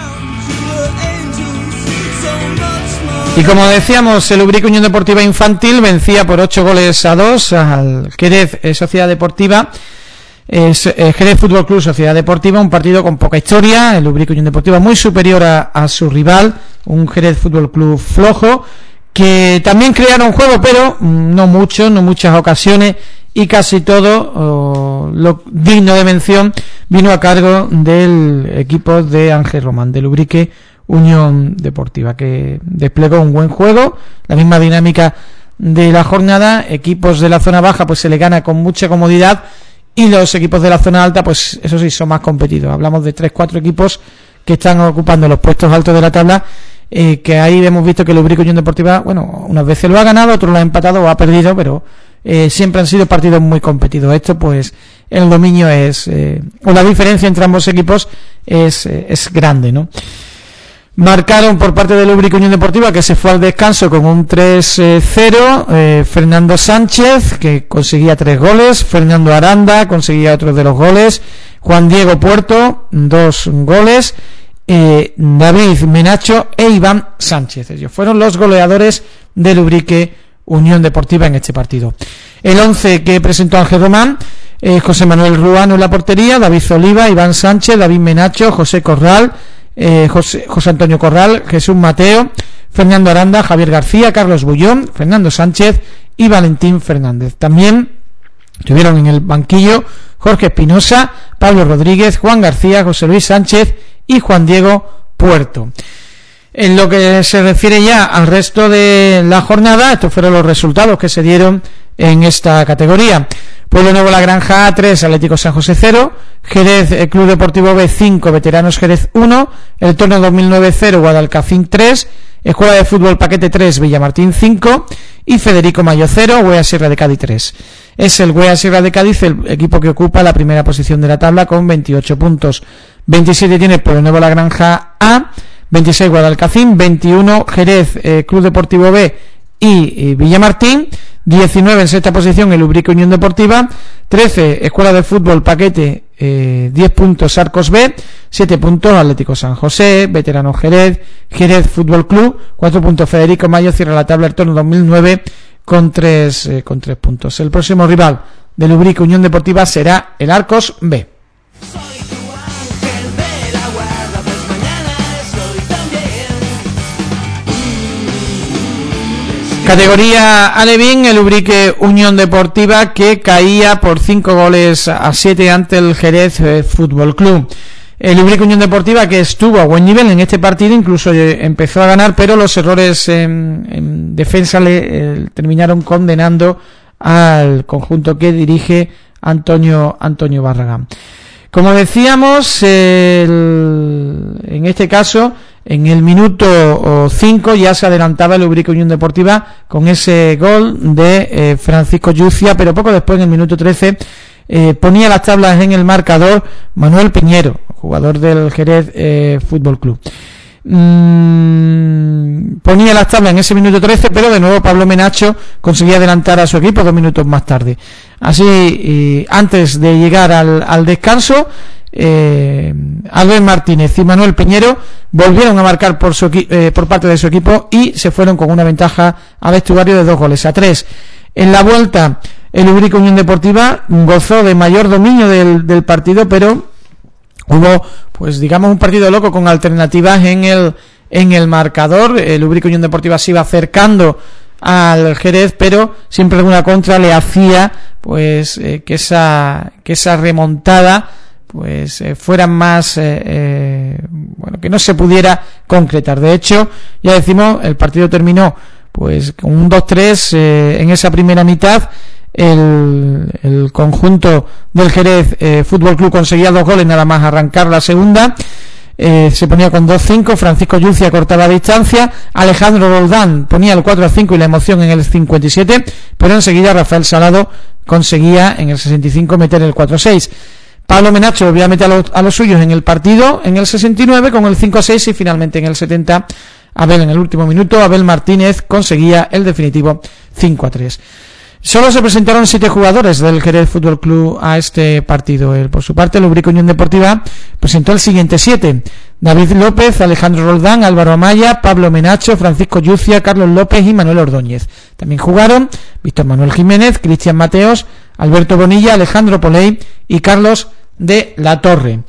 Y como decíamos, el Ubrique Unión Deportiva Infantil vencía por 8-2 al Jerez Sociedad Deportiva, Jerez Fútbol Club Sociedad Deportiva, un partido con poca historia. El Ubrique Unión Deportiva muy superior a su rival, un Jerez Fútbol Club flojo, que también crearon juego, pero no muchas ocasiones, y casi todo lo digno de mención vino a cargo del equipo de Ángel Román, del Ubrique Unión Deportiva, que desplegó un buen juego, la misma dinámica de la jornada. Equipos de la zona baja pues se le gana con mucha comodidad, y los equipos de la zona alta pues eso sí son más competidos. Hablamos de 3-4 equipos que están ocupando los puestos altos de la tabla, que ahí hemos visto que el Ubrique Unión Deportiva, unas veces lo ha ganado, otros lo ha empatado o ha perdido, pero siempre han sido partidos muy competidos. Esto pues el dominio o la diferencia entre ambos equipos es grande, ¿no? Marcaron por parte del Ubrique Unión Deportiva, que se fue al descanso con un 3-0, Fernando Sánchez, que conseguía 3 goles, Fernando Aranda conseguía otro de los goles, Juan Diego Puerto 2 goles, David Menacho e Iván Sánchez. Ellos fueron los goleadores del Ubrique Unión Deportiva en este partido. El 11 que presentó Ángel Román: José Manuel Ruano en la portería, David Oliva, Iván Sánchez, David Menacho, José Corral, José Antonio Corral, Jesús Mateo, Fernando Aranda, Javier García, Carlos Bullón, Fernando Sánchez y Valentín Fernández. También estuvieron en el banquillo Jorge Espinosa, Pablo Rodríguez, Juan García, José Luis Sánchez y Juan Diego Puerto. En lo que se refiere ya al resto de la jornada, estos fueron los resultados que se dieron en esta categoría. Pueblo Nuevo La Granja A 3, Atlético San José 0, Jerez Club Deportivo B 5, Veteranos Jerez 1, El Torno 2009 0, Guadalcacín 3, Escuela de Fútbol Paquete 3, Villamartín 5 y Federico Mayo 0, Huea Sierra de Cádiz 3. Es el Huea Sierra de Cádiz el equipo que ocupa la primera posición de la tabla con 28 puntos. 27 tiene Pueblo Nuevo La Granja A, 26 Guadalcacín, 21 Jerez Club Deportivo B y Villamartín, 19 en sexta posición el Ubrique Unión Deportiva, 13 Escuela de Fútbol Paquete, 10 puntos Arcos B, 7 puntos Atlético San José, Veterano Jerez, Jerez Fútbol Club, 4 puntos Federico Mayo, cierra la tabla el torneo 2009 con 3 puntos. El próximo rival del Ubrique Unión Deportiva será el Arcos B. Categoría Alevín, el Ubrique Unión Deportiva que caía por 5-7 ante el Jerez Fútbol Club. El Ubrique Unión Deportiva que estuvo a buen nivel en este partido, incluso empezó a ganar, pero los errores en defensa le terminaron condenando al conjunto que dirige Antonio Barragán. Como decíamos, en este caso, en el minuto 5 ya se adelantaba el Ubrique Unión Deportiva con ese gol de Francisco Yucia, pero poco después, en el minuto 13, ponía las tablas en el marcador Manuel Piñero, jugador del Jerez Fútbol Club. Ponía las tablas en ese minuto 13, pero de nuevo Pablo Menacho conseguía adelantar a su equipo 2 minutos más tarde. Así, antes de llegar al descanso, Albert Martínez y Manuel Piñero volvieron a marcar por parte de su equipo y se fueron con una ventaja al vestuario de 2-3. En la vuelta, el Ubrique Unión Deportiva gozó de mayor dominio del partido, pero hubo, pues digamos, un partido loco con alternativas en el marcador. El Ubrique Unión Deportiva se iba acercando al Jerez, pero siempre alguna contra le hacía pues que esa remontada pues fuera más bueno, que no se pudiera concretar. De hecho, ya decimos, el partido terminó pues con un 2-3 en esa primera mitad. El conjunto del Jerez Fútbol Club conseguía 2 goles nada más arrancar la segunda. Se ponía con 2-5, Francisco Yucia cortaba distancia, Alejandro Roldán ponía el 4-5 y la emoción en el 57, pero enseguida Rafael Salado conseguía en el 65 meter el 4-6. Pablo Menacho volvía a meter a los suyos en el partido en el 69 con el 5-6 y finalmente en el 70 en el último minuto Abel Martínez conseguía el definitivo 5-3. Solo se presentaron 7 jugadores del Jerez Fútbol Club a este partido. Por su parte, el Ubrique Unión Deportiva presentó el siguiente 7: David López, Alejandro Roldán, Álvaro Amaya, Pablo Menacho, Francisco Yucia, Carlos López y Manuel Ordóñez. También jugaron Víctor Manuel Jiménez, Cristian Mateos, Alberto Bonilla, Alejandro Poley y Carlos de la Torre.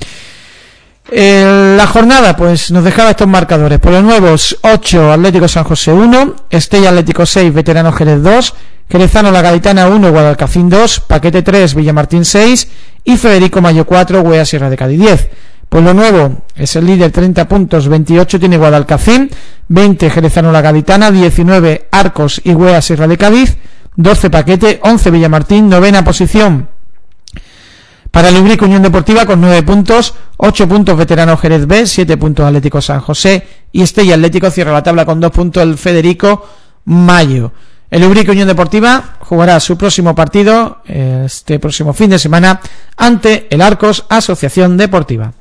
La jornada pues nos dejaba estos marcadores: por los nuevos 8, Atlético San José 1, Estella Atlético 6, Veterano Jerez 2, Jerezano La Gaditana 1, Guadalcacín 2, Paquete 3, Villamartín 6 y Federico Mayo 4, Huea Sierra de Cádiz 10. Por lo nuevo es el líder, 30 puntos, 28 tiene Guadalcacín, 20 Jerezano La Gaditana, 19 Arcos y Huea Sierra de Cádiz, 12 Paquete, 11 Villamartín, novena posición para el Ubrique Unión Deportiva con 9 puntos, 8 puntos Veterano Jerez B, 7 puntos Atlético San José y Estella Atlético cierra la tabla con 2 puntos el Federico Mayo. El Ubrique Unión Deportiva jugará su próximo partido este próximo fin de semana ante el Arcos Asociación Deportiva.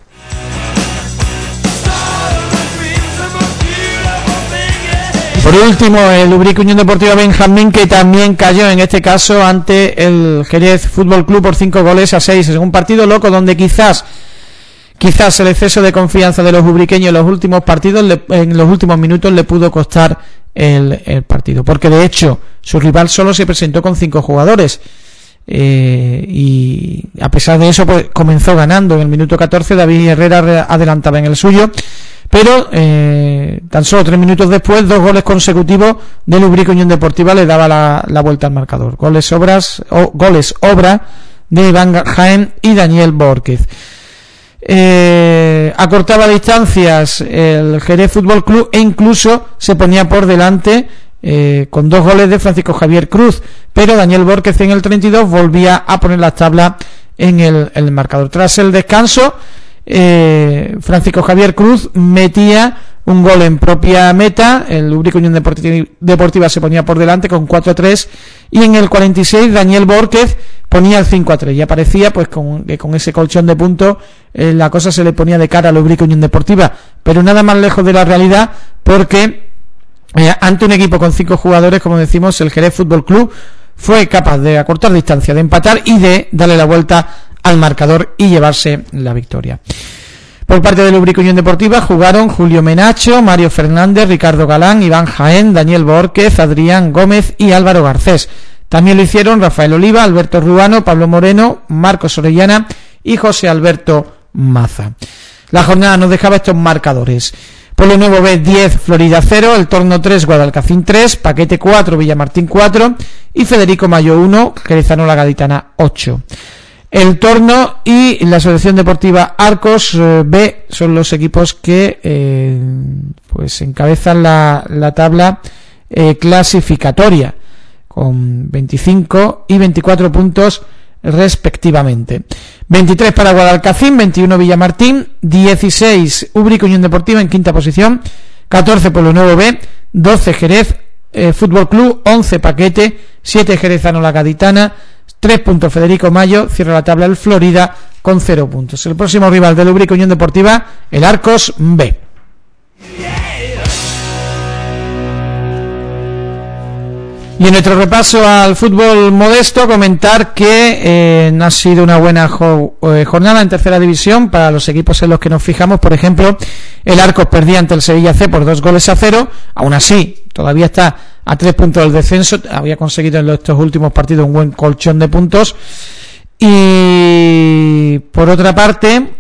Por último, el Ubrique Unión Deportiva Benjamín, que también cayó en este caso ante el Jerez Fútbol Club por 5-6. Es un partido loco donde quizás el exceso de confianza de los ubriqueños en los últimos partidos, en los últimos minutos, le pudo costar el partido, porque de hecho su rival solo se presentó con 5 jugadores y a pesar de eso pues comenzó ganando. En el minuto 14 David Herrera adelantaba en el suyo, pero tan solo 3 minutos después 2 goles consecutivos del Ubrique Unión Deportiva le daba la vuelta al marcador. Goles obra de Iván Jaén y Daniel Bórquez. Acortaba distancias el Jerez Fútbol Club e incluso se ponía por delante con 2 goles de Francisco Javier Cruz, pero Daniel Bórquez en el 32 volvía a poner las tablas en el marcador. Tras el descanso, Francisco Javier Cruz metía un gol en propia meta, el Ubrique Unión Deportiva se ponía por delante con 4-3 y en el 46 Daniel Bórquez ponía el 5-3 y aparecía pues con ese colchón de puntos la cosa se le ponía de cara al Ubrique Unión Deportiva, pero nada más lejos de la realidad, porque ante un equipo con 5 jugadores, como decimos, el Jerez Fútbol Club fue capaz de acortar distancia, de empatar y de darle la vuelta al marcador y llevarse la victoria. Por parte del Ubrique Unión Deportiva jugaron Julio Menacho, Mario Fernández, Ricardo Galán, Iván Jaén, Daniel Borquez, Adrián Gómez y Álvaro Garcés. También lo hicieron Rafael Oliva, Alberto Ruano, Pablo Moreno, Marcos Orellana y José Alberto Maza. La jornada nos dejaba estos marcadores: Pueblo Nuevo B 10, Florida 0, El Torno 3, Guadalcacín 3, Paquete 4, Villamartín 4 y Federico Mayo 1, Jerezano La Gaditana 8. El Torno y la Asociación Deportiva Arcos B son los equipos que pues encabezan la tabla clasificatoria con 25 y 24 puntos respectivamente. 23 para Guadalcacín, 21 Villamartín, 16 Ubrique Unión Deportiva en quinta posición, 14 Pueblo Nuevo B, 12 Jerez Fútbol Club, 11 Paquete, 7 Jerezano La Gaditana, 3 puntos Federico Mayo, cierra la tabla el Florida con 0 puntos. El próximo rival del Ubrique Unión Deportiva, el Arcos B. Y en nuestro repaso al fútbol modesto, comentar que ha sido una buena jornada en tercera división para los equipos en los que nos fijamos. Por ejemplo, el Arcos perdía ante el Sevilla C por 2-0, aún así todavía está a 3 puntos del descenso, había conseguido en estos últimos partidos un buen colchón de puntos. Y por otra parte,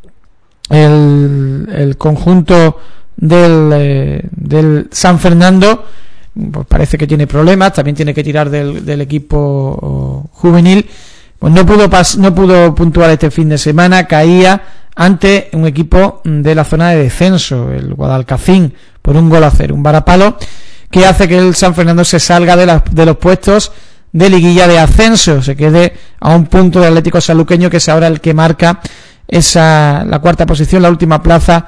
el conjunto del San Fernando pues parece que tiene problemas, también tiene que tirar del equipo juvenil, pues no pudo puntuar este fin de semana, caía ante un equipo de la zona de descenso, el Guadalcacín, por 1-0, un varapalo que hace que el San Fernando se salga de los puestos de liguilla de ascenso, se quede a un punto del Atlético Sanluqueño, que es ahora el que marca la cuarta posición, la última plaza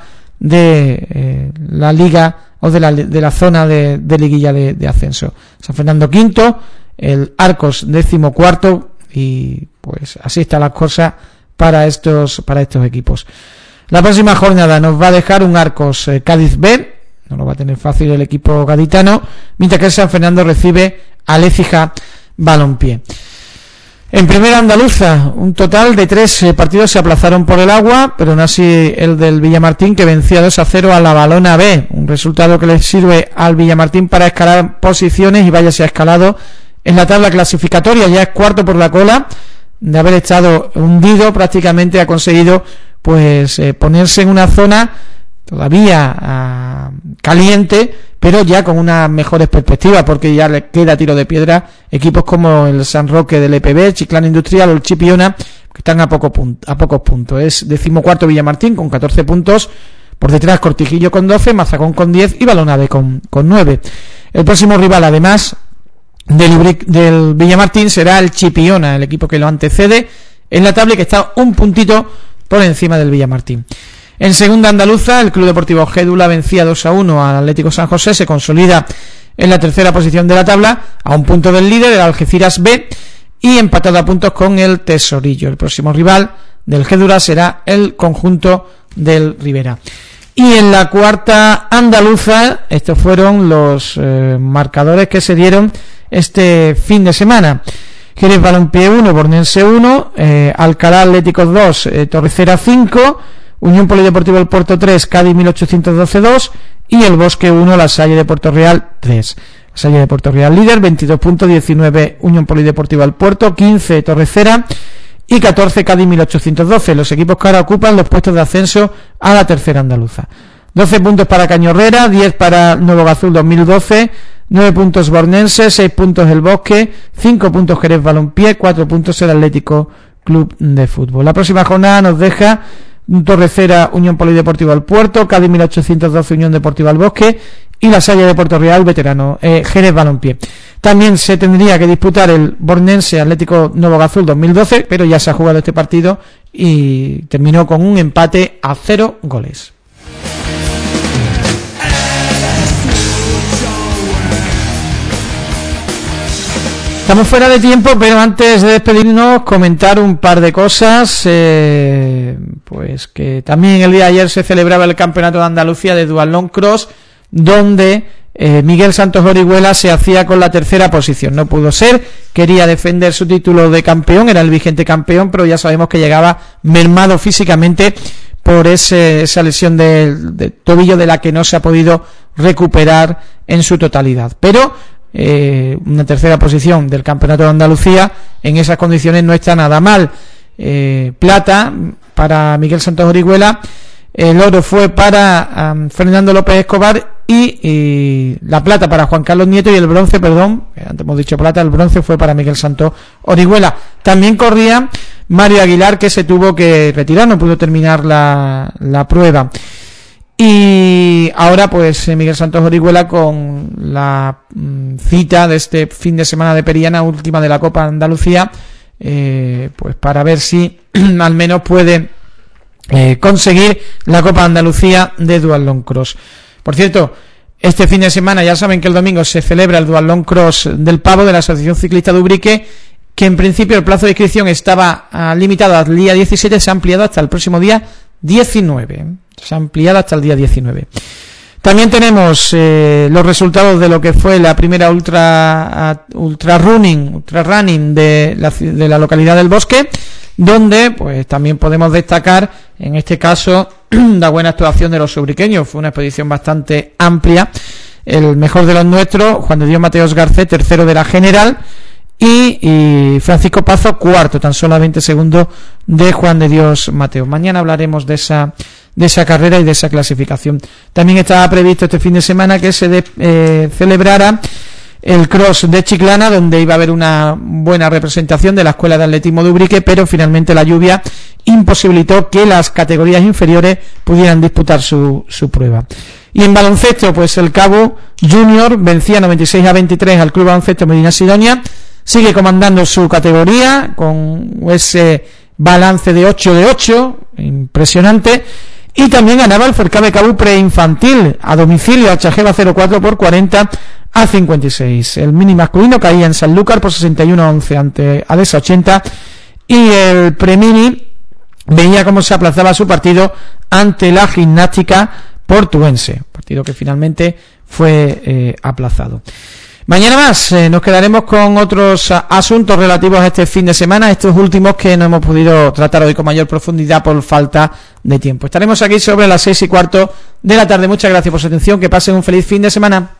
de la liga o de la zona de liguilla de ascenso. San Fernando quinto, el Arcos 14º, y pues así están las cosas para estos equipos. La próxima jornada nos va a dejar un Arcos Cádiz B, no lo va a tener fácil el equipo gaditano, mientras que el San Fernando recibe al Écija Balompié. En primera andaluza, un total de 3 partidos se aplazaron por el agua, pero no así el del Villamartín, que vencía 2-0 a la Balona B, un resultado que le sirve al Villamartín para escalar posiciones, y vaya, se ha escalado en la tabla clasificatoria, ya es cuarto por la cola, de haber estado hundido prácticamente ha conseguido pues ponerse en una zona todavía caliente, pero ya con unas mejores perspectivas, porque ya le queda tiro de piedra equipos como el San Roque del EPB, Chiclana Industrial o el Chipiona, que están a pocos puntos. Es 14º Villamartín con 14 puntos, por detrás Cortijillo con 12, Mazagón con 10 y Balonade con 9. El próximo rival, además del Villamartín, será el Chipiona, el equipo que lo antecede en la tabla y que está un puntito por encima del Villamartín. En segunda andaluza, el Club Deportivo Gédula vencía 2-1 al Atlético San José, se consolida en la tercera posición de la tabla, a un punto del líder, el Algeciras B, y empatado a puntos con el Tesorillo. El próximo rival del Gédula será el conjunto del Rivera. Y en la cuarta andaluza, estos fueron los marcadores que se dieron este fin de semana. Jerez Balompié 1, Bornense 1, Alcalá Atlético 2, Torrecera 5, Unión Polideportiva del Puerto 3, Cádiz 1812 2 y el Bosque 1, La Salle de Puerto Real 3. La Salle de Puerto Real líder, 22 puntos, 19 Unión Polideportiva del Puerto, 15 Torrecera y 14 Cádiz 1812. Los equipos que ahora ocupan los puestos de ascenso a la tercera andaluza. 12 puntos para Cañorrera, 10 para Nuevo Gazul 2012, 9 puntos Bornense, 6 puntos el Bosque, 5 puntos Jerez Balompié, 4 puntos el Atlético Club de Fútbol. La próxima jornada nos deja Torrecera, Unión Polideportiva del Puerto, Cádiz 1812, Unión Deportiva del Bosque y La Salle de Puerto Real, veterano, Jerez Balompié. También se tendría que disputar el Bornense Atlético Nuevo Gazul 2012, pero ya se ha jugado este partido y terminó con un empate a 0 goles. Estamos fuera de tiempo, pero antes de despedirnos, comentar un par de cosas. Pues que también el día de ayer se celebraba el Campeonato de Andalucía de Duatlón Cross, donde Miguel Santos Orihuela se hacía con la tercera posición. No pudo ser, quería defender su título de campeón, era el vigente campeón, pero ya sabemos que llegaba mermado físicamente por esa lesión de tobillo de la que no se ha podido recuperar en su totalidad. Pero una tercera posición del Campeonato de Andalucía en esas condiciones no está nada mal. Plata para Miguel Santos Orihuela, el oro fue para Fernando López Escobar y la plata para Juan Carlos Nieto, y el bronce, antes hemos dicho plata, el bronce fue para Miguel Santos Orihuela. También corría Mario Aguilar, que se tuvo que retirar, no pudo terminar la prueba. Y ahora pues Miguel Santos Orihuela con la cita de este fin de semana de Periana, última de la Copa Andalucía, pues para ver si al menos puede conseguir la Copa Andalucía de Duatlón Cross. Por cierto, este fin de semana ya saben que el domingo se celebra el Duatlón Cross del Pavo de la Asociación Ciclista de Ubrique, que en principio el plazo de inscripción estaba limitado al día 17, se ha ampliado hasta el próximo día 19. Se ha ampliado hasta el día 19. También tenemos los resultados de lo que fue la primera ultra running de la localidad del Bosque, donde pues también podemos destacar en este caso la buena actuación de los ubriqueños. Fue una expedición bastante amplia. El mejor de los nuestros, Juan de Dios Mateos Garcés, tercero de la general, y Francisco Pazo, cuarto, tan solo a 20 segundos de Juan de Dios Mateos. Mañana hablaremos de esa carrera y de esa clasificación. También estaba previsto este fin de semana que se celebrara el cross de Chiclana, donde iba a haber una buena representación de la Escuela de Atletismo de Ubrique, pero finalmente la lluvia imposibilitó que las categorías inferiores pudieran disputar su prueba. Y en baloncesto, pues el Cabo Junior vencía 96-23 al Club Baloncesto Medina Sidonia, sigue comandando su categoría con ese balance de 8-8, impresionante. Y también ganaba el Fercabe Cabú preinfantil a domicilio a Chajeva 04 por 40-56. El mini masculino caía en Sanlúcar por 61-11 ante Adesa 80, y el premini veía cómo se aplazaba su partido ante la Gimnástica Portuense, partido que finalmente fue aplazado. Mañana más nos quedaremos con otros asuntos relativos a este fin de semana, estos últimos que no hemos podido tratar hoy con mayor profundidad por falta de tiempo. Estaremos aquí sobre las 6:15 de la tarde. Muchas gracias por su atención, que pasen un feliz fin de semana.